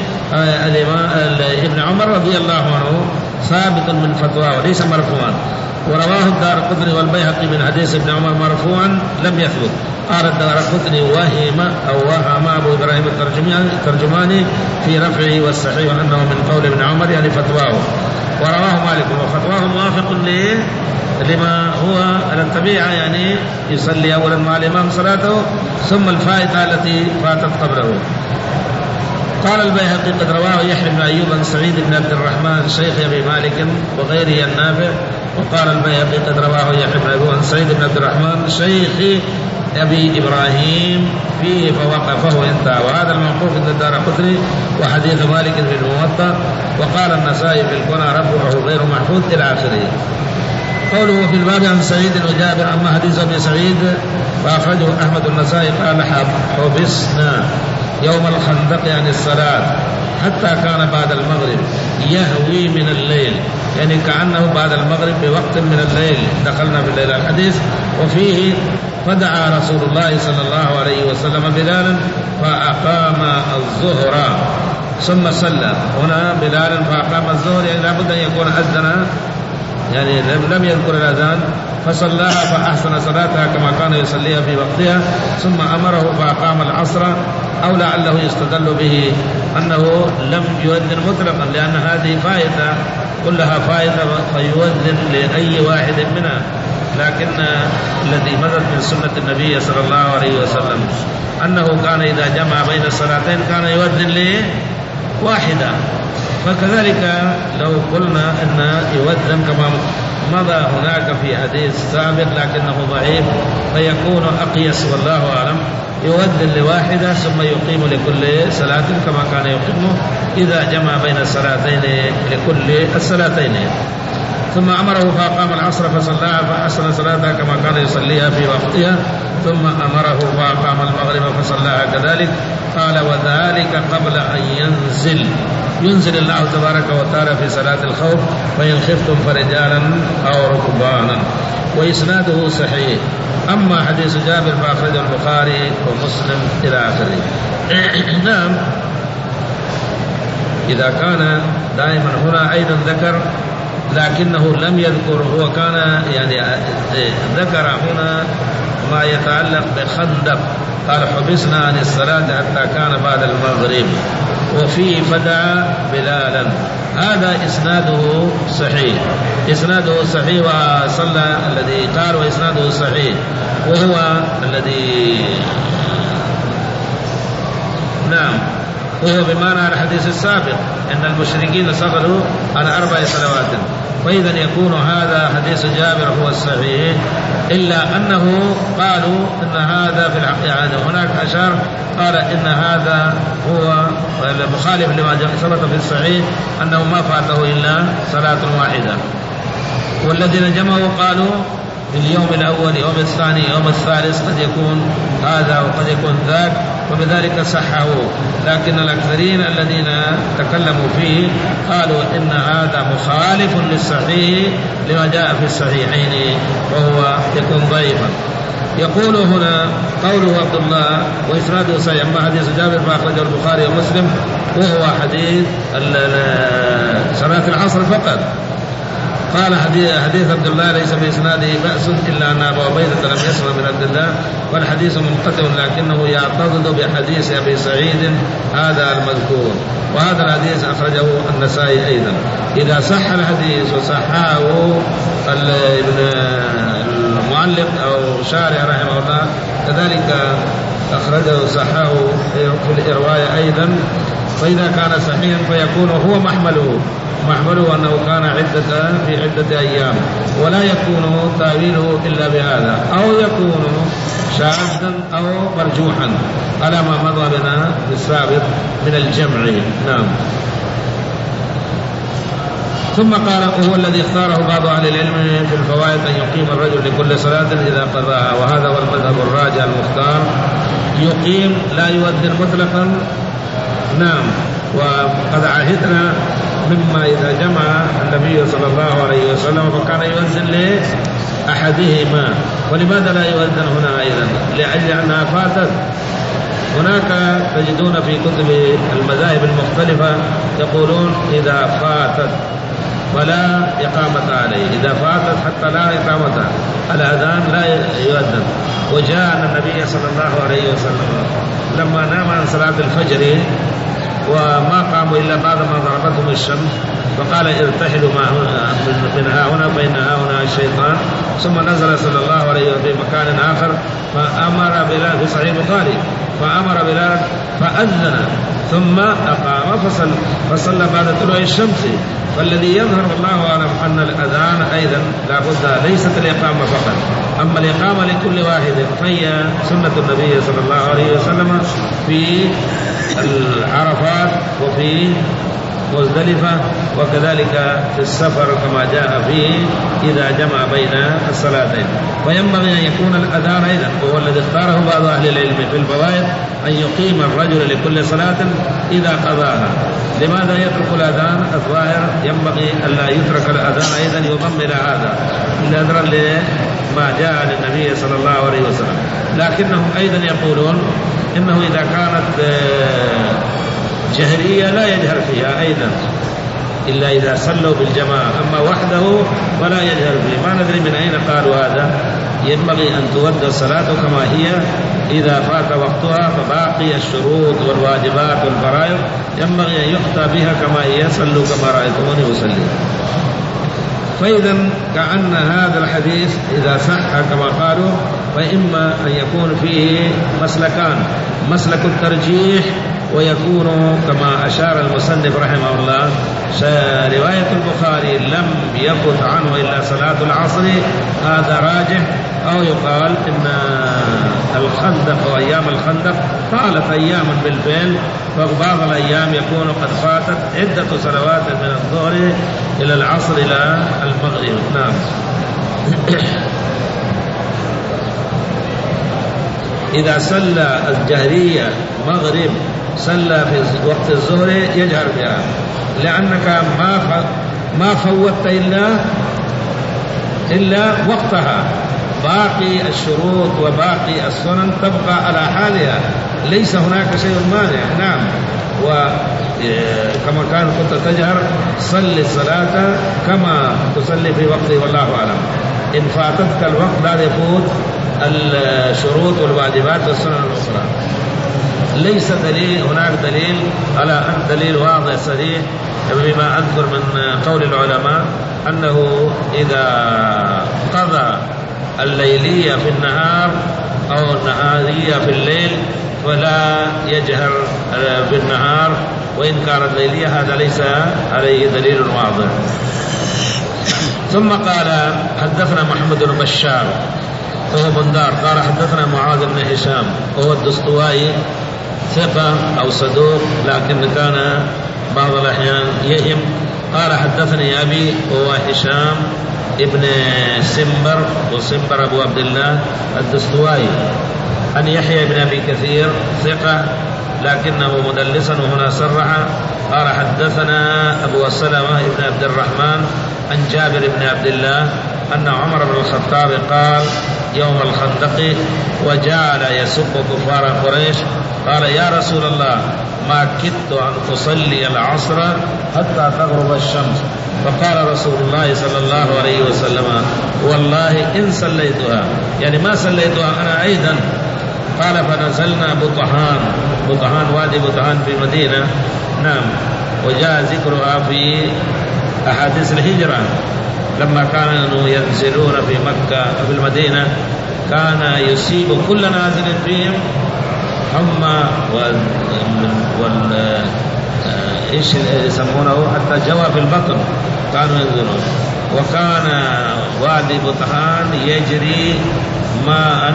ابن عمر رضي الله عنه ثابت من فتواه وليس مرفوعا. ورواه الدارقطني والبيهقي من حديث ابن عمر مرفوعا لم يثبت. قال الدارقطني وهم أو وهم أبو إبراهيم الترجماني في رفعه والصحيح أنه من قول ابن عمر يعني فتواه. ورواه مالك وفتواه موافق لما هو على الطبيعة، يعني يصلي أولا مع الإمام صلاته ثم الفائتة التي فاتت قبله. قال البيهقي قد رواه يحيى بن أيوب عن سعيد بن عبد الرحمن شيخ أبي مالك وغيره النافع. وقال البيهقي قد رواه يحيى بن أيوب عن سعيد بن عبد الرحمن شيخ أبي إبراهيم فيه فوقفه انتهى. وهذا الموقوف عند الدارقطني وحديث مالك في الموطأ. وقال النسائي في الكنى رفعه غير محفوظ إلى آخره. قوله في الباب عن سعيد وجابر أما حديث أبي سعيد فأخرجه أحمد النسائي قال حبسنا يوم الخندق يعني الصلاة حتى كان بعد المغرب يهوي من الليل، يعني كأنه بعد المغرب بوقت من الليل دخلنا في الليل. الحديث وفيه فدعا رسول الله صلى الله عليه وسلم بلالا فأقام الظهر ثم صلى. هنا بلالا فأقام الظهر يعني لابد أن يكون أذن، يعني لم يذكر الأذان فصلاها فأحسن صلاتها كما كان يصليها في وقتها، ثم أمره فأقام العصر، أو لعله يستدل به أنه لم يؤذن مطلقا، لأن هذه فائدة كلها فائدة فيؤذن لأي واحد منها، لكن الذي مضت من سنة النبي صلى الله عليه وسلم أنه كان إذا جمع بين الصلاتين كان يؤذن لواحدة، فكذلك لو قلنا أن يؤذن كما مضى هناك في حديث سابق لكنه ضعيف فيكون أقيس والله أعلم، يؤذن لواحدة ثم يقيم لكل صلاة كما كان يقيم إذا جمع بين الصلاتين لكل الصلاتين. ثم أمره فأقام العصر فصلاها فأحسن صلاتها كما كان يصليها في وقتها، ثم أمره فأقام المغرب فصلاها كذلك. قال وذلك قبل أن ينزل ينزل الله تبارك وتعالى في صلاة الخوف فإن خفتم فرجالا أو ركبانا. وإسناده صحيح. أما حديث جابر فأخرجه البخاري ومسلم إلى آخره. نعم، إذا كان دائما هنا أيضا ذكر لكنه لم يذكر، هو كان يعني ذكر هنا ما يتعلق بخندق، قال حبسنا عن الصلاة حتى كان بعد المغرب، وفيه فدعا بلالا. هذا إسناده صحيح، إسناده صحيح وصلى الذي قال وإسناده صحيح، وهو الذي نعم وهو بمعنى الحديث السابق أن المشركين صبروا على أربع سنوات، فإذا يكون هذا حديث جابر هو الصحيح، إلا أنه قالوا إن هذا في الحق يعني هناك أشار قال إن هذا هو مخالف لما ثبت في الصحيح أنه ما فاته إلا صلاة واحدة. والذين جمعوا قالوا في اليوم الأول يوم الثاني يوم الثالث قد يكون هذا وقد يكون ذاك، وبذلك صححوا، لكن الأكثرين الذين تكلموا فيه قالوا إن هذا مخالف للصحيح لما جاء في الصحيحين وهو يكون ضعيفا. يقول هنا قوله عبد الله وإسناده صحيح. أما حديث جابر فأخرجه البخاري ومسلم وهو حديث صلاة العصر فقط. قال حديث عبد الله ليس بإسناده بأس إلا أن أبا عبيدة لم يسمع من عبد الله، والحديث منقطع لكنه يعتضد بحديث أبي سعيد هذا المذكور، وهذا الحديث أخرجه النسائي أيضا. إذا صح الحديث وصححه المعلق أو شارح رحمه الله كذلك أخرجه صححه في الرواية أيضا، فإذا كان صحيحا فيكون هو محمله محمله أنه كان عدة في عدة أيام، ولا يكون تأويله إلا بهذا، أو يكون شاذا أو مرجوحا على ما مضى بنا بالسابق من الجمع. نعم. ثم قال وهو الذي اختاره بعض أهل العلم في الفوائد أن يقيم الرجل لكل صلاة إذا قضاها، وهذا هو المذهب الراجع المختار، يقيم لا يؤذن مطلقا. نعم. وقد عهدنا مما إذا جمع النبي صلى الله عليه وسلم فكان يؤذن لأحدهما، ولماذا لا يؤذن هنا أيضا؟ لأجل أنها فاتت. هناك تجدون في كتب المذاهب المختلفة يقولون إذا فاتت فلا إقامة عليه، إذا فاتت حتى لا إقامة الأذان لا يؤذن. وجاء النبي صلى الله عليه وسلم لما نام عن صلاة الفجر وما قاموا إلا بعد ما ضربتهم الشمس فقال ارتحلوا من ها هنا فإن ها هنا الشيطان، ثم نزل صلى الله عليه وسلم في مكان آخر فأمر بلال في صحيح البخاري فأمر بلال فأذن ثم أقام فصلى فصلى بعد طلوع الشمس. فالذي يظهر الله أعلم أن الأذان أيضا لا بد ليست الإقامة فقط، أما الإقامة لكل واحد فهي سنة النبي صلى الله عليه وسلم في العرفات وفي مزدلفة وكذلك في السفر كما جاء فيه إذا جمع بين الصلاتين. وينبغي أن يكون الأذان أيضا وهو الذي اختاره بعض أهل العلم في الفوائد أن يقيم الرجل لكل صلاة إذا قضاها. لماذا يترك الأذان؟ الظاهر ينبغي ألا يترك الأذان أيضا يضم إلى هذا نظرا لما جاء للنبي صلى الله عليه وسلم. لكنهم أيضا يقولون إنه إذا كانت جهرية لا يجهر فيها أيضا، إلا إذا صلوا بالجماعة، أما وحده فلا يجهر فيه. ما ندري من أين قالوا هذا. ينبغي أن تؤدى الصلاة كما هي، إذا فات وقتها فباقي الشروط والواجبات والفرائض ينبغي أن يؤتى بها كما هي. صلوا كما رأيتموني أصلي. فإذا كأن هذا الحديث إذا صح كما قالوا فإما أن يكون فيه مسلكان: مسلك الترجيح، ويكون كما أشار المصنف رحمه الله رواية البخاري لم يفت عنه إلا صلاة العصر، هذا راجح. أو يقال إن الخندق وأيام الخندق طالت أياما بالفعل، فبعض الأيام يكون قد فاتت عدة صلوات من الظهر إلى العصر إلى المغرب. نعم. إذا صلى الجهرية مغرب صلى في وقت الظهر يجهر بها، لأنك ما ما فوتت إلا إلا وقتها، باقي الشروط وباقي السنن تبقى على حالها، ليس هناك شيء مانع. نعم. وكما كان كنت تجهر صلي الصلاة كما تصلي في وقته والله أعلم. إن فاتتك الوقت لا يفوت الشروط والواجبات والسنن الأخرى. ليس دليل هناك دليل على أن دليل واضح صريح بما أذكر من قول العلماء أنه إذا قضى الليلية في النهار أو النهارية في الليل فلا يجهر بالنهار، وإن كانت ليلية هذا ليس عليه دليل واضح. ثم قال حدثنا محمد بن بشار وهو بندار قال حدثنا معاذ بن هشام وهو الدستوائي ثقة أو صدوق لكن كان بعض الأحيان يهم. قال حدثني أبي وهو هشام ابن سمبر، وسمبر أبو عبد الله الدستوائي، أن يحيى بن أبي كثير ثقة لكنه مدلسا وهنا صرح. قال حدثنا أبو سلمة بن عبد الرحمن عن جابر بن عبد الله أن عمر بن الخطاب قال يوم الخندق وجعل يسب كفار قريش قال يا رسول الله ما كدت أن أصلي العصر حتى تغرب الشمس، فقال رسول الله صلى الله عليه وسلم والله إن صليتها، يعني ما صليتها أنا أيضا. قال فنزلنا بطحان، بطحان وادي بطحان في مدينة. نعم. وجاء ذكرها في أحاديث الهجرة لما كانوا ينزلون في مكة في المدينة كان يصيب كل نازل فيهم حمى وال, وال... ايش يسمونه حتى جوى في البطن كانوا ينزلون. وكان وادي بطحان يجري ماء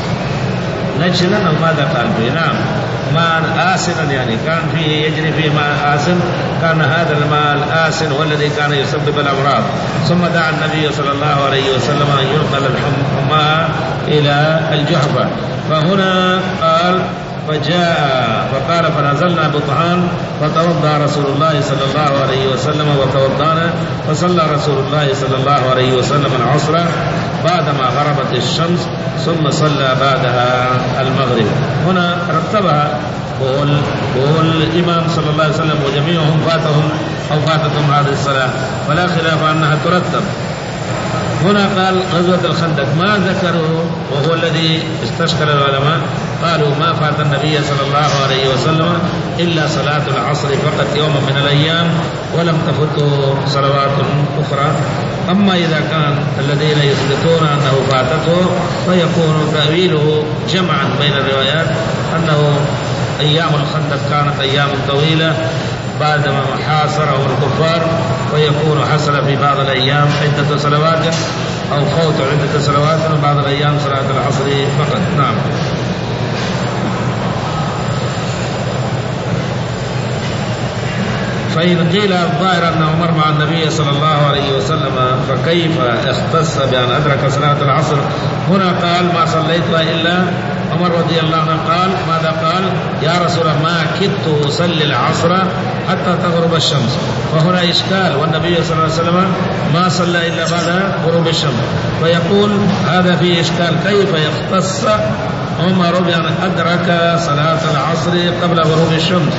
نجلا أو ماذا قال فيه؟ نعم ماء آسنا، يعني كان فيه يجري فيه ماء آسن، كان هذا الماء الآسن والذي كان يسبب الأمراض. ثم دعا النبي صلى الله عليه وسلم أن ينقل الحمى إلى الجحفة. فهنا قال فجاء فقال فنزلنا بطحان فتوضأ رسول الله صلى الله عليه وسلم وتوضأنا، فصلى رسول الله صلى الله عليه وسلم العصر بعدما غربت الشمس ثم صلى بعدها المغرب. هنا رتبها وهو الإمام صلى الله عليه وسلم وجميعهم فاتهم أو فاتتهم هذه الصلاة، فلا خلاف أنها ترتب. هنا قال غزوة الخندق ما ذكروا وهو الذي استشكل العلماء، قالوا ما فات النبي صلى الله عليه وسلم إلا صلاة العصر فقط يوم من الأيام ولم تفته صلوات أخرى. أما إذا كان الذين يثبتون أنه فاتته فيكون تأويله جمعا بين الروايات أنه أيام الخندق كانت أيام طويلة بعدما حاصره الكفار، ويكون حصل في بعض الأيام عدة صلوات أو فوت عدة صلوات وبعض الأيام صلاة العصر فقط. نعم. فإن قيل الظاهر أن عمر مع النبي صلى الله عليه وسلم فكيف اختص بأن أدرك صلاة العصر؟ هنا قال ما صليتها إلا عمر رضي الله عنه. قال ماذا قال؟ يا رسول الله ما كدت أصلي العصر حتى تغرب الشمس. فهنا إشكال، والنبي صلى الله عليه وسلم ما صلى إلا بعد غروب الشمس، فيقول هذا فيه إشكال كيف يختص عمر بأن أدرك صلاة العصر قبل غروب الشمس؟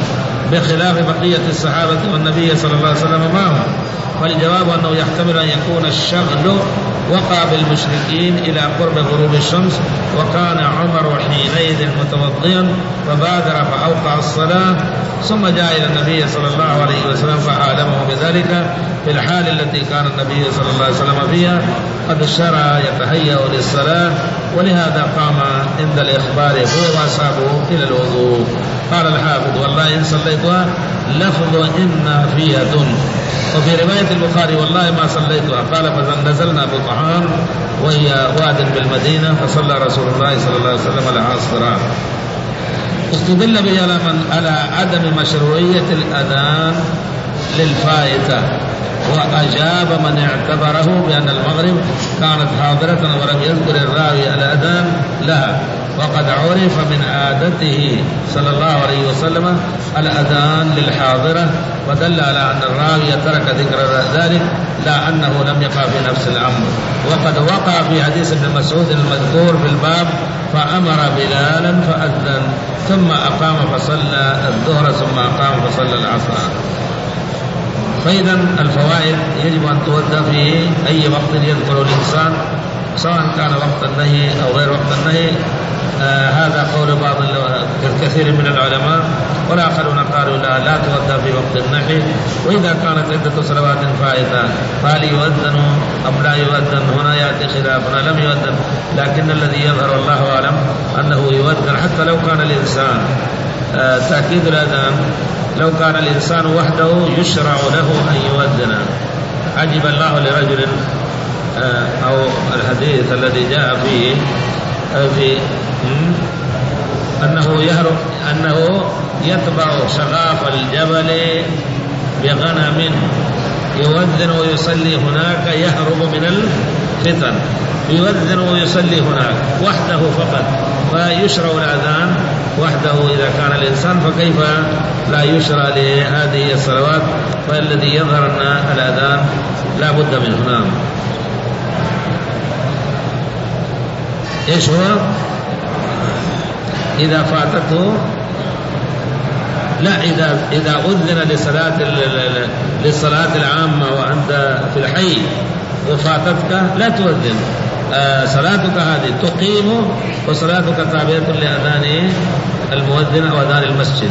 بخلاف بقية الصحابة والنبي صلى الله عليه وسلم معهم. فالجواب أنه يحتمل أن يكون الشغل وقع بالمشركين إلى قرب غروب الشمس، وكان عمر حينئذ متوضيا فبادر فأوقع الصلاة، ثم جاء إلى النبي صلى الله عليه وسلم فعالمه بذلك في الحال التي كان النبي صلى الله عليه وسلم فيها قد شرع يتهيأ للصلاة، ولهذا قام عند الإخبار هو وأصحابه إلى الوضوء. قال الحافظ: والله إن صليتها لفظ إن نافية. وفي رواية البخاري: والله ما صليتها. قال: فنزلنا بطحان وهي واد بالمدينة فصلى رسول الله صلى الله عليه وسلم العصر. استدل به على من على عدم مشروعية الأذان للفائتة، وأجاب من اعتبره بأن المغرب كانت حاضرة ولم يذكر الراوي الأذان لها، وقد عرف من عادته صلى الله عليه وسلم الأذان للحاضرة، ودل على أن الراوي ترك ذكر ذلك لا أنه لم يقع في نفس الأمر. وقد وقع في حديث ابن مسعود المذكور في الباب: فأمر بلالا فأذن ثم أقام فصلى الظهر ثم أقام فصلى العصر. فإذا الفوائد يجب أن تودى في أي وقت يذكر الإنسان، سواء كان وقت النهي أو غير وقت النهي. آه هذا قول بعض الكثير من العلماء، والآخرون قالوا لا لا تودى في وقت النهي. وإذا كانت عدة صلوات فائتة فهل يؤذن أم لا يؤذن؟ هنا يأتي خلافنا، لم يؤذن، لكن الذي يظهر الله أعلم أنه يؤذن حتى لو كان الإنسان آه تأكيد الأذان، لو كان الإنسان وحده يشرع له أن يؤذن. عجب الله لرجل أو الحديث الذي جاء فيه في أنه يهرب أنه يتبع شغاف الجبل بغنم يؤذن ويصلي هناك يهرب من الفتن، يؤذن ويصلي هناك وحده فقط، فيشرع الأذان وحده إذا كان الإنسان، فكيف لا يشرع لهذه الصلوات؟ فالذي يظهر أن الأذان لا بد منه. نعم. إيش هو؟ إذا فاتته لا إذا إذا أذن لصلاة للصلاة العامة وأنت في الحي وفاتتك لا تؤذن، آه صلاتك هذه تقيم، وصلاتك تابعة لأذان المؤذن أو أذان المسجد.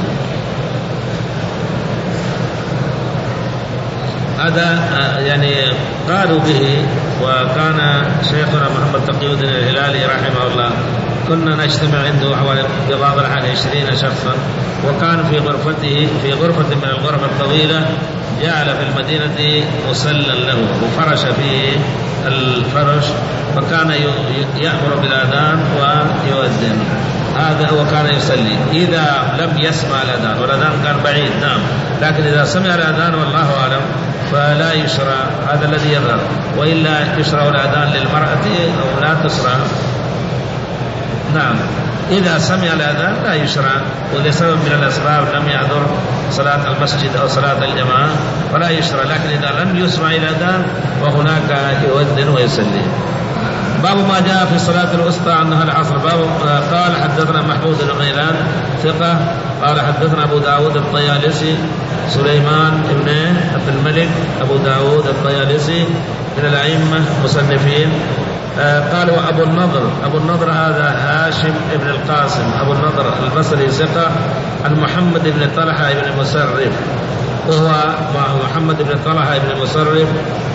هذا آه يعني قالوا به. وكان شيخنا محمد تقي الدين الهلالي رحمه الله كنا نجتمع عنده حوالي بضابط عن عشرين شخصا، وكان في غرفته في غرفة من الغرف الطويلة جعل في المدينة مسلا له وفرش فيه الفرش، فكان يأمر بالأذان ويؤذن. هذا هو كان يصلي إذا لم يسمع الأذان، والأذان كان بعيد. نعم. لكن إذا سمع الأذان والله أعلم فلا يشرع، هذا الذي يظهر، وإلا يشرع الأذان للمرأة أو لا تشرع. نعم. إذا سمع الأذان لا يشرع، ولسبب من الأسباب لم يحضر صلاة المسجد أو صلاة الجماعة فلا يشرع. لكن إذا لم يسمع الأذان وهناك يؤذن ويصلي. باب ما جاء في الصلاة الوسطى أنها العصر. باب قال: حدثنا محمود بن غيلان ثقة قال حدثنا أبو داود الطيالسي سليمان بن عبد الملك أبو داود الطيالسي من الأئمة المصنفين. قال: وأبو النضر أبو النضر هذا هاشم بن القاسم أبو النضر البصري ثقة عن محمد بن طلحة بن مسرف، وهو محمد بن طلحة بن مسرف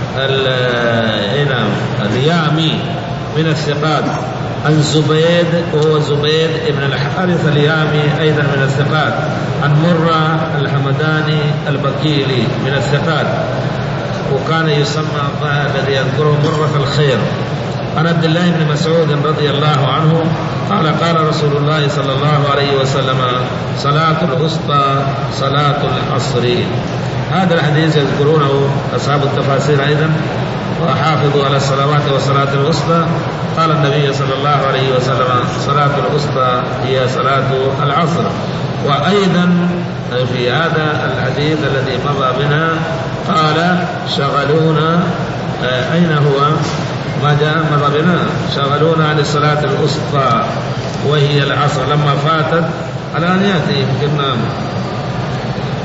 اليامي من الثقات، عن زبيد وهو زبيد بن الحارث اليامي أيضا من الثقات، عن مرة الحمداني البكيلي من الثقات، وكان يسمى الذي يذكره مرة الخير. عن عبد الله بن مسعود رضي الله عنه قال: قال رسول الله صلى الله عليه وسلم: صلاة الوسطى صلاة العصر. هذا الحديث يذكرونه أصحاب التفاسير أيضا: وحافظوا على الصلوات والصلاة الوسطى. قال النبي صلى الله عليه وسلم: صلاة الوسطى هي صلاة العصر. وأيضا في هذا الحديث الذي مضى بنا قال: شغلونا، أين هو ما جاء مضى بنا؟ شغلونا عن الصلاة الوسطى وهي العصر لما فاتت. على أن يأتي يمكن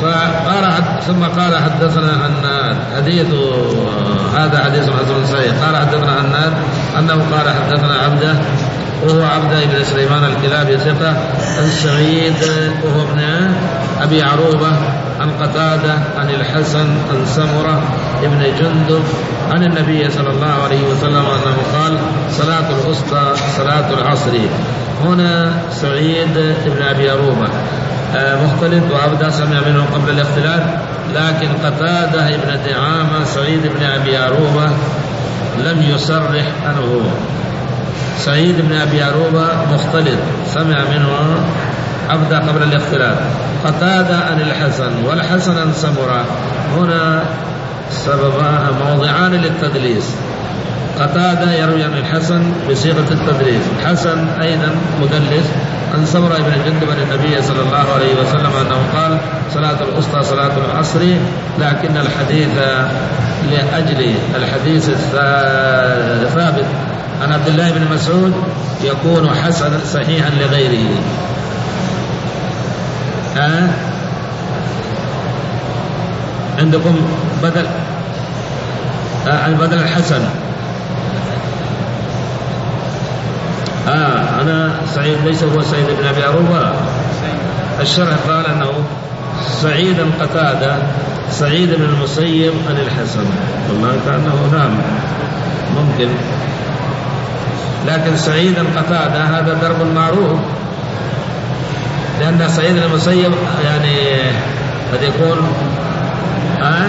فقال ثم قال حدثنا هناد حديث هذا حديث حسن صحيح. قال حدثنا هناد أنه قال حدثنا عبده وهو عبده بن سليمان الكلابي ثقة عن سعيد وهو ابن أبي عروبة عن قتادة عن الحسن عن سمرة ابن جندب عن النبي صلى الله عليه وسلم أنه قال صلاة الوسطى صلاة العصر. هنا سعيد ابن أبي عروبة مختلط وعبده سمع منه قبل الاختلاط، لكن قتادة ابن دعامة سعيد ابن أبي عروبة لم يصرح أنه سعيد بن أبي عروبة مختلط سمع منه عبده قبل الاختلاط. قتادة عن الحسن والحسن عن سمرة. هنا سببان موضعان للتدليس. قتادة يروي عن الحسن بصيغة التدليس، حسن أيضا مدلس عن سمرة بن جندب عن النبي صلى الله عليه وسلم أنه قال صلاة الوسطى صلاة العصر، لكن الحديث لأجل الحديث الثابت عن عبد الله بن مسعود يكون حسنا صحيحا لغيره. أه؟ عندكم بدل أه بدل الحسن. آه أنا سعيد ليس هو سعيد بن أبي عروبة. الشرح قال أنه سعيدا قتادة سعيد بن المسيب عن الحسن، والله كأنه نعم ممكن، لكن سعيدا قتادة هذا درب معروف، لأن سعيد بن المسيب يعني قد يكون آه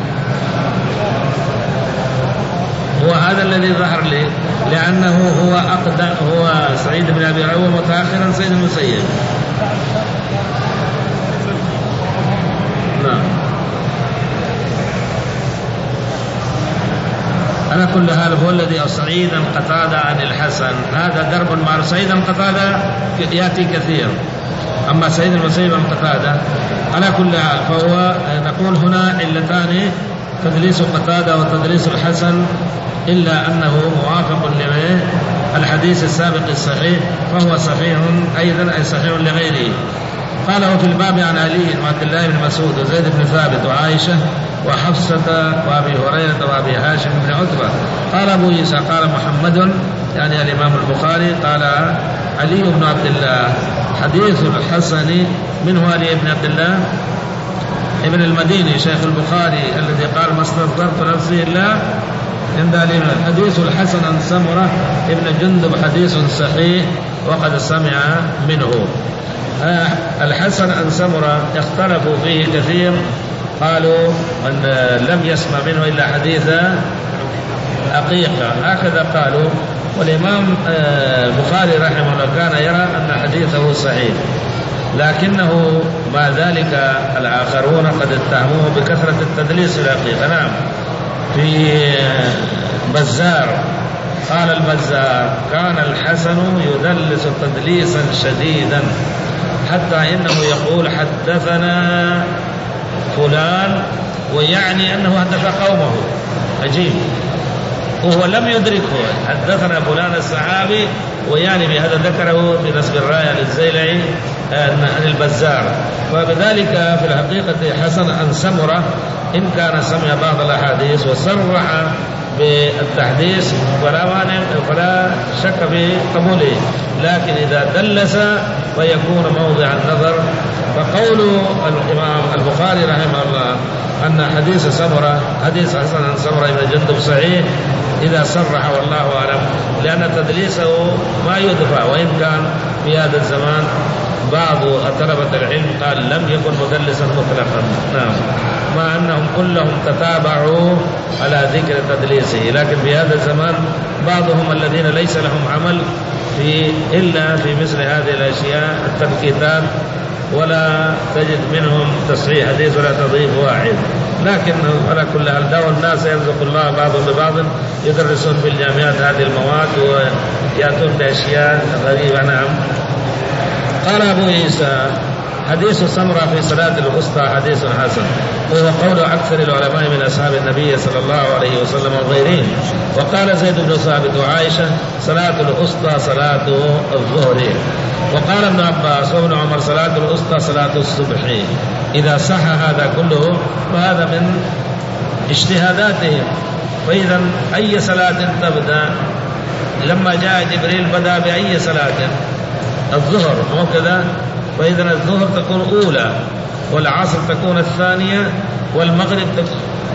هو هذا الذي ظهر لي، لأنه هو أقدم، هو سعيد بن أبي عروبة متأخرا سعيد المسيب. نعم. على كل حال هو الذي سعيدا قتادة عن الحسن، هذا درب معروف. سعيدا قتادة يأتي كثير، أما سعيد المسيب عن قتادة على كل حال فهو نقول هنا علتان، تدليس قتادة وتدليس الحسن، إلا أنه موافق للحديث السابق الصحيح فهو صحيح أيضا أي صحيح لغيره. قال وفي الباب عن علي وعبد الله بن مسعود وزيد بن ثابت وعائشة وحفصة وأبي هريرة وأبي هاشم بن عتبة. قال أبو عيسى قال محمد يعني الإمام البخاري قال علي بن عبد الله حديث الحسن منه علي بن عبد الله ابن المديني شيخ البخاري الذي قال ما استنظرت نفسي إلا عند علي. حديث الحسن عن سمرة ابن جندب حديث صحيح وقد سمع منه. آه الحسن عن سمرة اختلفوا فيه كثير، قالوا من لم يسمع منه إلا حديث عقيقة هكذا قالوا، والإمام البخاري آه رحمه الله كان يرى أن حديثه صحيح، لكنه مع ذلك الآخرون قد اتهموه بكثرة التدليس العقيقة. نعم. في بزار قال البزار كان الحسن يدلس تدليسا شديدا حتى إنه يقول حدثنا فلان ويعني أنه حدث قومه، عجيب، وهو لم يدركه، حدثنا فلان الصحابي ويعني بهذا ذكره بنسب الراية للزيلعي عن البزار. وبذلك في الحقيقة حسن عن سمرة إن كان سمع بعض الأحاديث وصرح بالتحديث فلا مانع فلا شك في قبوله، لكن إذا دلس فيكون موضع النظر. فقول الإمام البخاري رحمه الله أن حديث سمرة حديث حسن عن سمرة بن جندب صحيح إذا صرح والله أعلم، لأن تدليسه ما يدفع، وإن كان في هذا الزمان بعض طلبة العلم قال لم يكن مدلسا مطلقا. نعم. مع أنهم كلهم تتابعوا على ذكر تدليسه، لكن في هذا الزمان بعضهم الذين ليس لهم عمل في إلا في مثل هذه الأشياء التنكيتات، ولا تجد منهم تصحيح حديث ولا تضيف واحد. لكن على كل حال دعوا الناس يرزق الله بعضهم ببعض، يدرسون بالجامعات هذه المواد ويأتون بأشياء غريبة. نعم. قال أبو عيسى حديث سمرة في صلاة الوسطى حديث حسن، وهو قول أكثر العلماء من أصحاب النبي صلى الله عليه وسلم وغيرهم. وقال زيد بن ثابت وعائشة صلاة الوسطى صلاة الظهر. وقال ابن عباس وابن عمر صلاة الوسطى صلاة الصبح. إذا صح هذا كله فهذا من اجتهاداتهم. فإذا أي صلاة تبدأ؟ لما جاء جبريل بدأ بأي صلاة؟ الظهر، مو كذا؟ فإذا الظهر تكون أولى، والعصر تكون الثانية، والمغرب تكون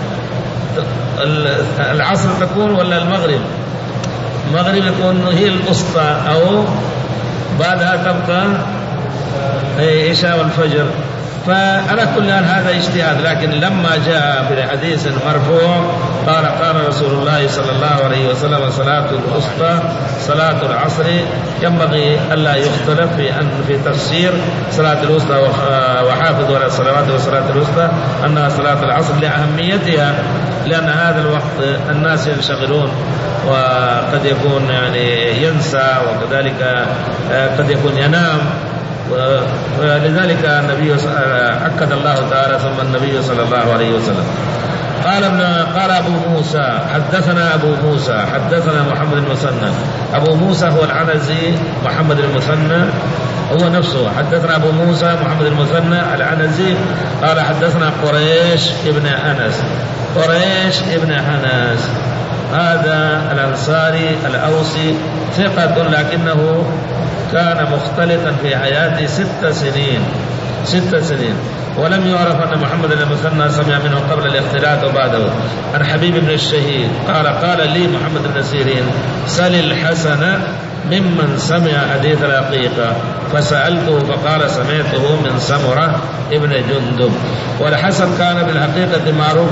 العصر تكون ولا المغرب؟ المغرب يكون هي الوسطى، أو بعدها تبقى عشاء والفجر. فعلى كل حال هذا اجتهاد. لكن لما جاء بحديث مرفوع قال قال رسول الله صلى الله عليه وسلم صلاة الوسطى صلاة العصر، ينبغي ألا يختلف في أن في تفسير صلاة الوسطى وحافظوا على الصلوات والصلاة الوسطى أنها صلاة العصر لأهميتها، لأن هذا الوقت الناس ينشغلون وقد يكون يعني ينسى، وكذلك قد يكون ينام. ولذلك النبي أكد الله تعالى ثم النبي صلى الله عليه وسلم. قال ابن قال أبو موسى حدثنا أبو موسى حدثنا محمد المثنى. أبو موسى هو العنزي، محمد المثنى هو نفسه. حدثنا أبو موسى محمد المثنى العنزي قال حدثنا قريش ابن أنس. قريش ابن أنس هذا الأنصاري الأوسي ثقة، لكنه كان مختلطا في حياته ست سنين ست سنين ولم يعرف أن محمد المثنى سمع منه قبل الاختلاط وبعده. عن حبيب بن الشهيد قال قال لي محمد بن سيرين سل الحسن ممن سمع حديث العقيقة، فسألته فقال سمعته من سمرة ابن جندب. والحسن كان بالحقيقة معروف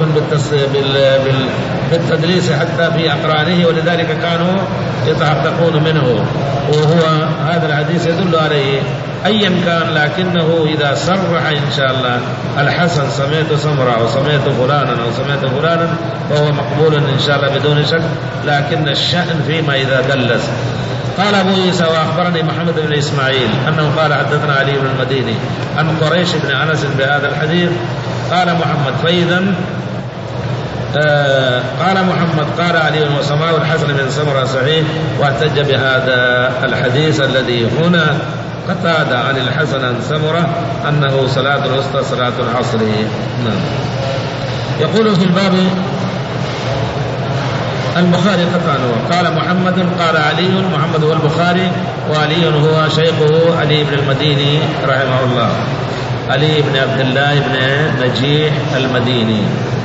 بالتدليس حتى في أقرانه، ولذلك كانوا يتحققون منه، وهو هذا الحديث يدل عليه أيا كان. لكنه إذا صرح إن شاء الله الحسن سمعت سمرة أو سمعت فلانا أو سمعت فلانا فهو مقبول إن شاء الله بدون شك، لكن الشأن فيما إذا دلس. قال أبو عيسى وأخبرني محمد بن إسماعيل أنه قال حدثنا علي بن المديني عن قريش بن أنس بهذا الحديث. قال محمد فإذا آه قال محمد قال علي وسماه الحسن بن سمرة صحيح، واحتج بهذا الحديث الذي هنا قتادة عن الحسن عن سمرة أنه صلاة الوسطى صلاة العصر. نعم. يقول في الباب البخاري قطعا قال محمد قال علي، محمد هو البخاري، وعلي هو شيخه علي بن المديني رحمه الله، علي بن عبد الله بن نجيح المديني.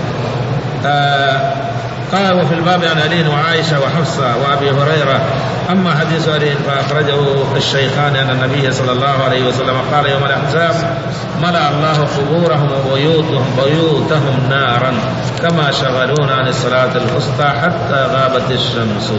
آه قال وفي الباب عن علي وعائشة وحفصة وأبي هريرة. أما حديث علي فأخرجه الشيخان أن النبي صلى الله عليه وسلم قال يوم الأحزاب ملأ الله قبورهم وبيوتهم بيوتهم نارا كما شغلون عن الصلاة الوسطى حتى غابت الشمس.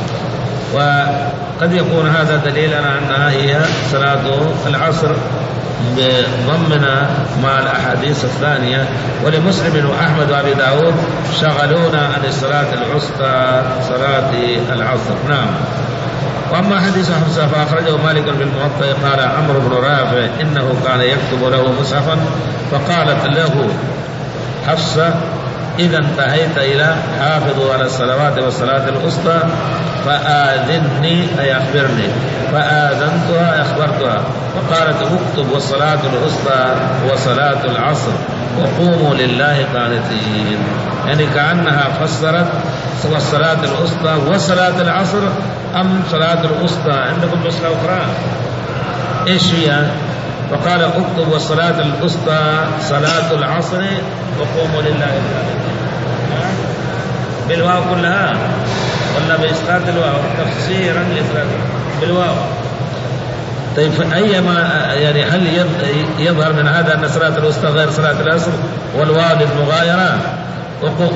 وقد يكون هذا دليلا أنها هي صلاة العصر بضمنا مع الأحاديث الثانية. ولمسلم وأحمد وأبي داود شغلونا عن الصلاة الوسطى صلاة العصر. نعم. وأما حديث حفصة فأخرجه مالك بالموطأ قال عمرو بن رافع إنه كان يكتب له مصحفا، فقالت له حفصة إذا انتهيت إلى حافظوا على الصلوات والصلاة الوسطى فآذني أي أخبرني، فآذنتها أخبرتها، فقالت اكتب والصلاة الوسطى وصلاة العصر وقوموا لله قانتين. يعني كأنها فسرت والصلاة الوسطى وصلاة العصر أم صلاة الوسطى عندكم نسخة أخرى إيش هي؟ فقال اكتب والصلاة الوسطى صلاة العصر وقوموا لله قانتين. بالواو كلها ولا بإسقاط الواو تفسيرا لإسقاط بالواو؟ طيب أيما يعني هل يظهر من هذا أن صلاة الوسطى غير صلاة العصر والواو للمغايرة؟ وقوم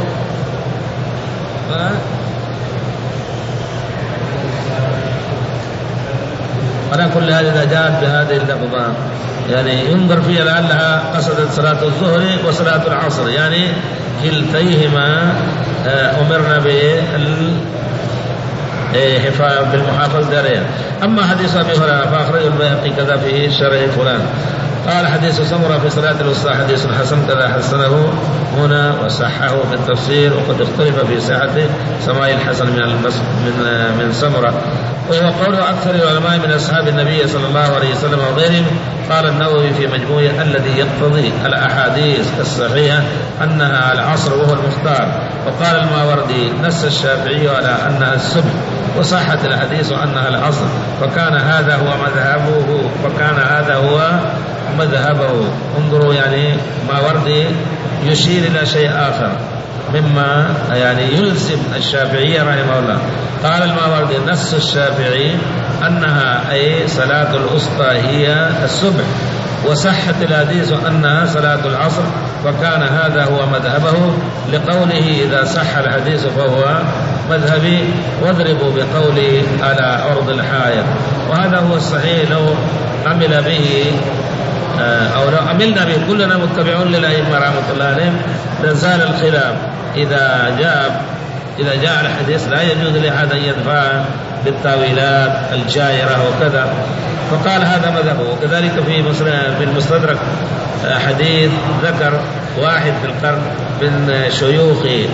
على كل هذا إذا جاءت بهذه اللفظة يعني ينظر فيها لعلها قصدت صلاة الظهر وصلاة العصر، يعني كلتيهما أمرنا بالمحافظة عليها. أما حديث أبي هريرة فأخرجه البيهقي كذا في شرح فلان قال حديث سمرة في صلاة الوسطى حديث حسن كذا حسنه هنا وصححه في التفسير، وقد اختلف في صحة سماع الحسن من من من سمرة، وهو قول أكثر العلماء من أصحاب النبي صلى الله عليه وسلم وغيرهم. قال النووي في مجموعه الذي يقتضي الأحاديث الصحيحة أنها العصر وهو المختار. وقال الماوردي نص الشافعي على أنها الصبح وصحت الحديث أنها العصر، فكان هذا هو مذهبه فكان هذا هو مذهبه. انظروا يعني ماوردي يشير إلى شيء آخر مما يعني يلزم الشافعية رحمه الله. قال الماوردي نص الشافعي أنها أي صلاة الوسطى هي الصبح، وصحت الحديث أنها صلاة العصر، فكان هذا هو مذهبه لقوله إذا صح الحديث فهو مذهبي، واضربوا بقوله على أرض الحائط. وهذا هو الصحيح، لو عمل به أو لو عملنا به كلنا متبعون للأئمة رحمة الله عليهم لزال الخلاف. إذا جاء إذا جاء الحديث لا يجوز لأحد أن يدفع بالتاويلات الجائرة وكذا، فقال هذا مذهبه. وكذلك في المستدرك حديث ذكر واحد في القرن من شيوخ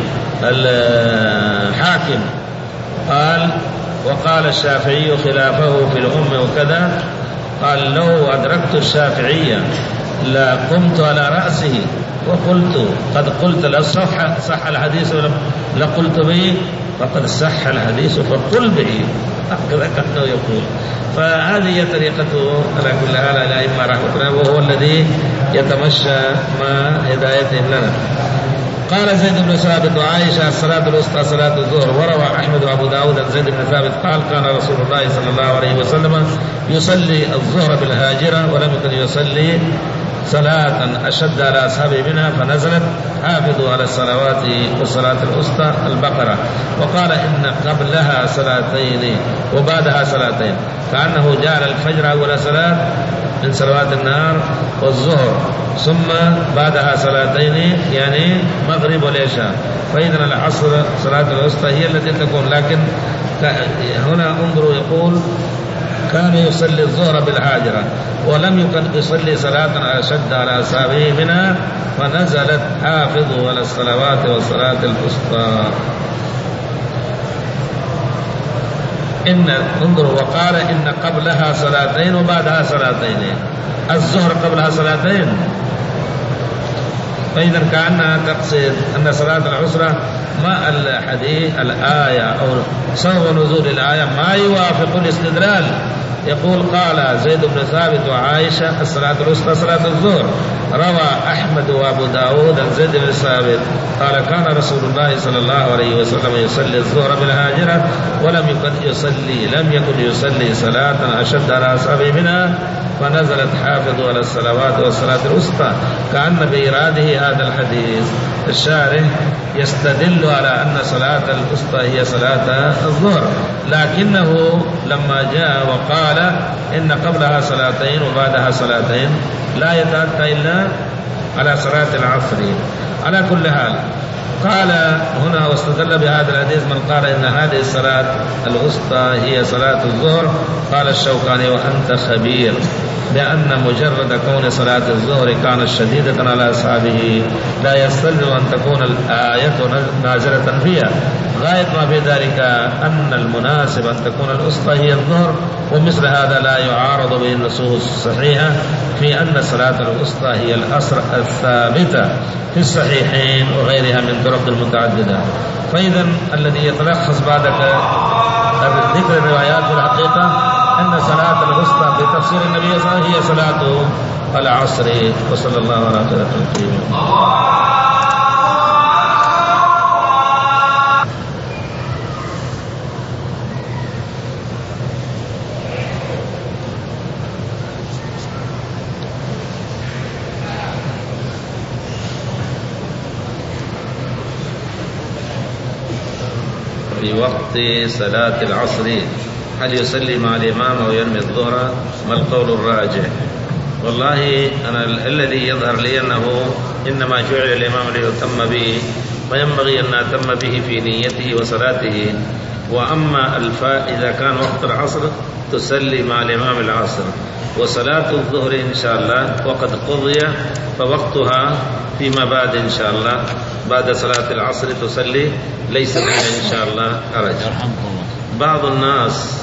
الحاكم قال وقال الشافعي خلافه في الأم وكذا، قال لو أدركت الشافعية لقمت على رأسه وقلت قد قلت للصفحة صح الحديث لقلت به، فقد صح الحديث فقل به، هكذا كأنه يقول. فهذه طريقته على كل حال الأئمة رحمة الله، وهو الذي يتمشى مع هدايتهم لنا. قال زيد بن ثابت وعائشة الصلاة الوسطى صلاة الظهر. وروى أحمد وأبو داود عن زيد بن ثابت قال كان رسول الله صلى الله عليه وسلم يصلي الظهر بالهاجرة ولم يكن يصلي صلاة أشد على أصحابه منها، فنزلت حافظوا على الصلوات والصلاة الوسطى البقرة. وقال إن قبلها صلاتين وبعدها صلاتين، كأنه جعل الفجر أول صلاة من صلوات النهار والظهر، ثم بعدها صلاتين يعني مغرب والعشاء. فإذا العصر صلاة الوسطى هي التي تكون، لكن هنا انظروا يقول كان يصلي الظهر بالحاجرة ولم يكن يصلي صلاة أشد على أصحابه منها، فنزلت حافظوا على الصلوات والصلاة الوسطى. إن انظروا وقال إن قبلها صلاتين وبعدها صلاتين، الظهر قبلها صلاتين، فإذا كأنها تقصد أن صلاة العسرة ما الحديث الآية أو سبب نزول الآية ما يوافق الاستدلال. يقول قال زيد بن ثابت وعائشة الصلاة الوسطى صلاة الظهر. روى أحمد وأبو داود عن زيد بن ثابت قال كان رسول الله صلى الله عليه وسلم يصلي الظهر بالهاجرة ولم يكن يصلي لم يكن يصلي صلاة أشد على أصحابه منها، فنزلت حافظوا على الصلوات والصلاة الوسطى. كأن بإراده هذا الحديث الشارح يستدل على أن صلاة الوسطى هي صلاة الظهر، لكنه لما جاء وقال إن قبلها صلاتين وبعدها صلاتين لا يتأتى إلا على صلاة العصر. على كل حال قال هنا واستدل بهذا الحديث من قال إن هذه الصلاة الوسطى هي صلاة الظهر. قال الشوكاني وأنت خبير بأن مجرد كون صلاة الظهر كانت شديدة على أصحابه لا يستلزم أن تكون الآية نازلة فيها، غاية ما في ذلك أن المناسب أن تكون الوسطى هي الظهر، ومثل هذا لا يعارض به النصوص الصحيحة في أن صلاة الوسطى هي الأصل الثابتة في الصحيحين وغيرها من طرق المتعددة. فإذا الذي يتلخص بعد ذكر الروايات في الحقيقة أن صلاة الوسطى في تفسير النبي صلى الله عليه وسلم هي صلاة العصر. وصلى الله على خير خلقه. في وقت صلاة العصر هل يصلي مع الإمام أو ينوي الظهر؟ ما القول الراجح؟ والله أنا الذي يظهر لي أنه إنما جعل الإمام ليتم به، وينبغي أن نتم به في نيته وصلاته، وأما الفاء إذا كان وقت العصر تسلي مع الإمام العصر. وصلاة الظهر إن شاء الله وقد قضي فوقتها فيما بعد إن شاء الله بعد صلاة العصر تصلي، ليس فيها إن شاء الله حرج. بعض الناس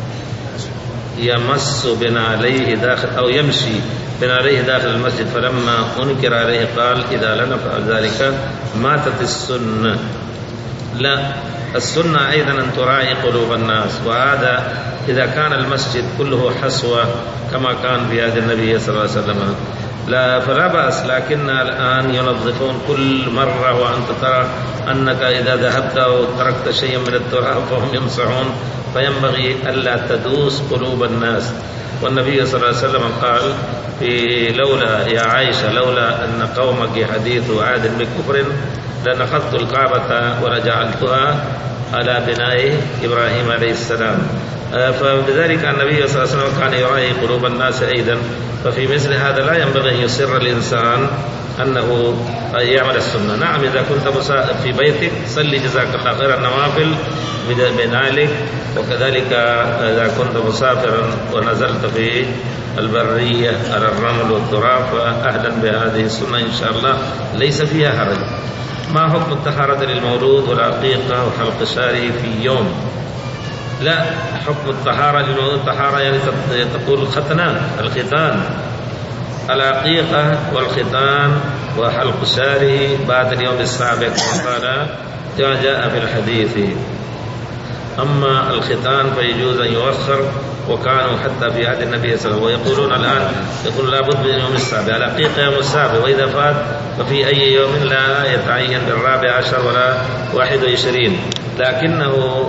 يمس بنعليه داخل أو يمشي بنعليه داخل المسجد، فلما أنكر عليه قال إذا لم نفعل ذلك ماتت السنة. لا، السنة أيضا أن تراعي قلوب الناس، وهذا إذا كان المسجد كله حسوة كما كان في عهد النبي صلى الله عليه وسلم لا فلا بأس، لكن الآن ينظفون كل مرة وأنت ترى أنك إذا ذهبت أو تركت شيئا من التراب فهم يمسحون، فينبغي ألا تدوس قلوب الناس. والنبي صلى الله عليه وسلم قال في لولا يا عائشة لولا أن قومك حديث عهد بكفر لنخذت الكعبة ولجعلتها على بناء إبراهيم عليه السلام. فبذلك النبي صلى الله عليه وسلم كان يراعي قلوب الناس أيضا. ففي مثل هذا لا ينبغي أن يصر الإنسان أنه يعمل السنة. نعم، إذا كنت في بيتك صلي جزاك الله خير النوافل بنالك، وكذلك إذا كنت مسافرا ونزلت في البرية على الرمل والتراب فأهلا بهذه السنة إن شاء الله ليس فيها حرج. ما حكم الطهارة للمولود والعقيقة وحلق الشعر في يوم؟ لا، حكم الطهارة للمولود الطهارة يعني تقول الختنان الختان العقيقة والختان وحلق الشعر بعد اليوم السابع كما قال جاء في الحديث. أما الختان فيجوز أن يؤخر، وكانوا حتى في عهد النبي صلى الله عليه وسلم ويقولون الآن يقول لابد من اليوم السابع، العقيقة يوم السابع، وإذا فات ففي أي يوم لا يتعين بالرابع عشر ولا واحد وعشرين. لكنه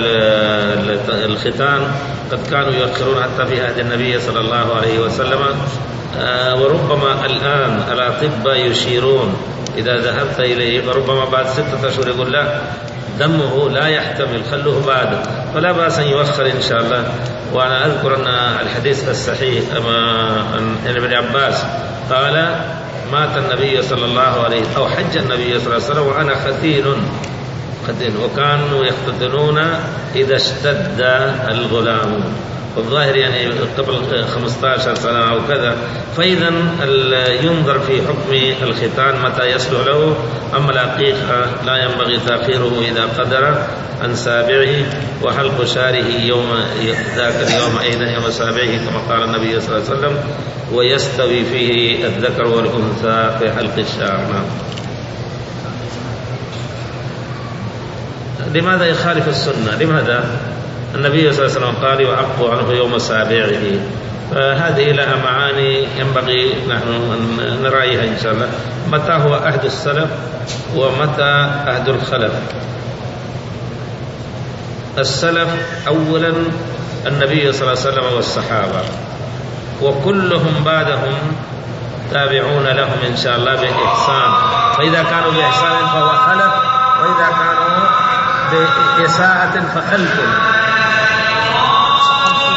الختان قد كانوا يؤخرون حتى في عهد النبي صلى الله عليه وسلم. وربما الآن الأطباء يشيرون إذا ذهبت إليه فربما بعد ستة أشهر يقول لا دمه لا يحتمل خلوه بعد، فلا بأس أن يؤخر إن شاء الله. وأنا أذكر أن الحديث الصحيح عن ابن عباس قال مات النبي صلى الله عليه أو حج النبي صلى الله عليه وسلم وأنا ختين ختين وكانوا يختتنون إذا اشتد الغلام، والظاهر يعني قبل خمسة عشر سنة أو كذا. فإذا ينظر في حكم الختان متى يصلح له. أما العقيقة لا ينبغي تأخيره إذا قدر عن سابعه، وحلق شعره يوم ذاك اليوم أيضا يوم سابعه كما قال النبي صلى الله عليه وسلم، ويستوي فيه الذكر والأنثى في حلق الشعر. لماذا يخالف السنة؟ لماذا؟ النبي صلى الله عليه وسلم قال يعق عنه يوم سابعه. فهذه لها معاني ينبغي نحن أن نراعيها إن شاء الله. متى هو عهد السلف ومتى عهد الخلف؟ السلف أولا النبي صلى الله عليه وسلم والصحابة، وكلهم بعدهم تابعون لهم إن شاء الله بإحسان. فإذا كانوا بإحسان فهو خلف، وإذا كانوا بإساءة فخلف.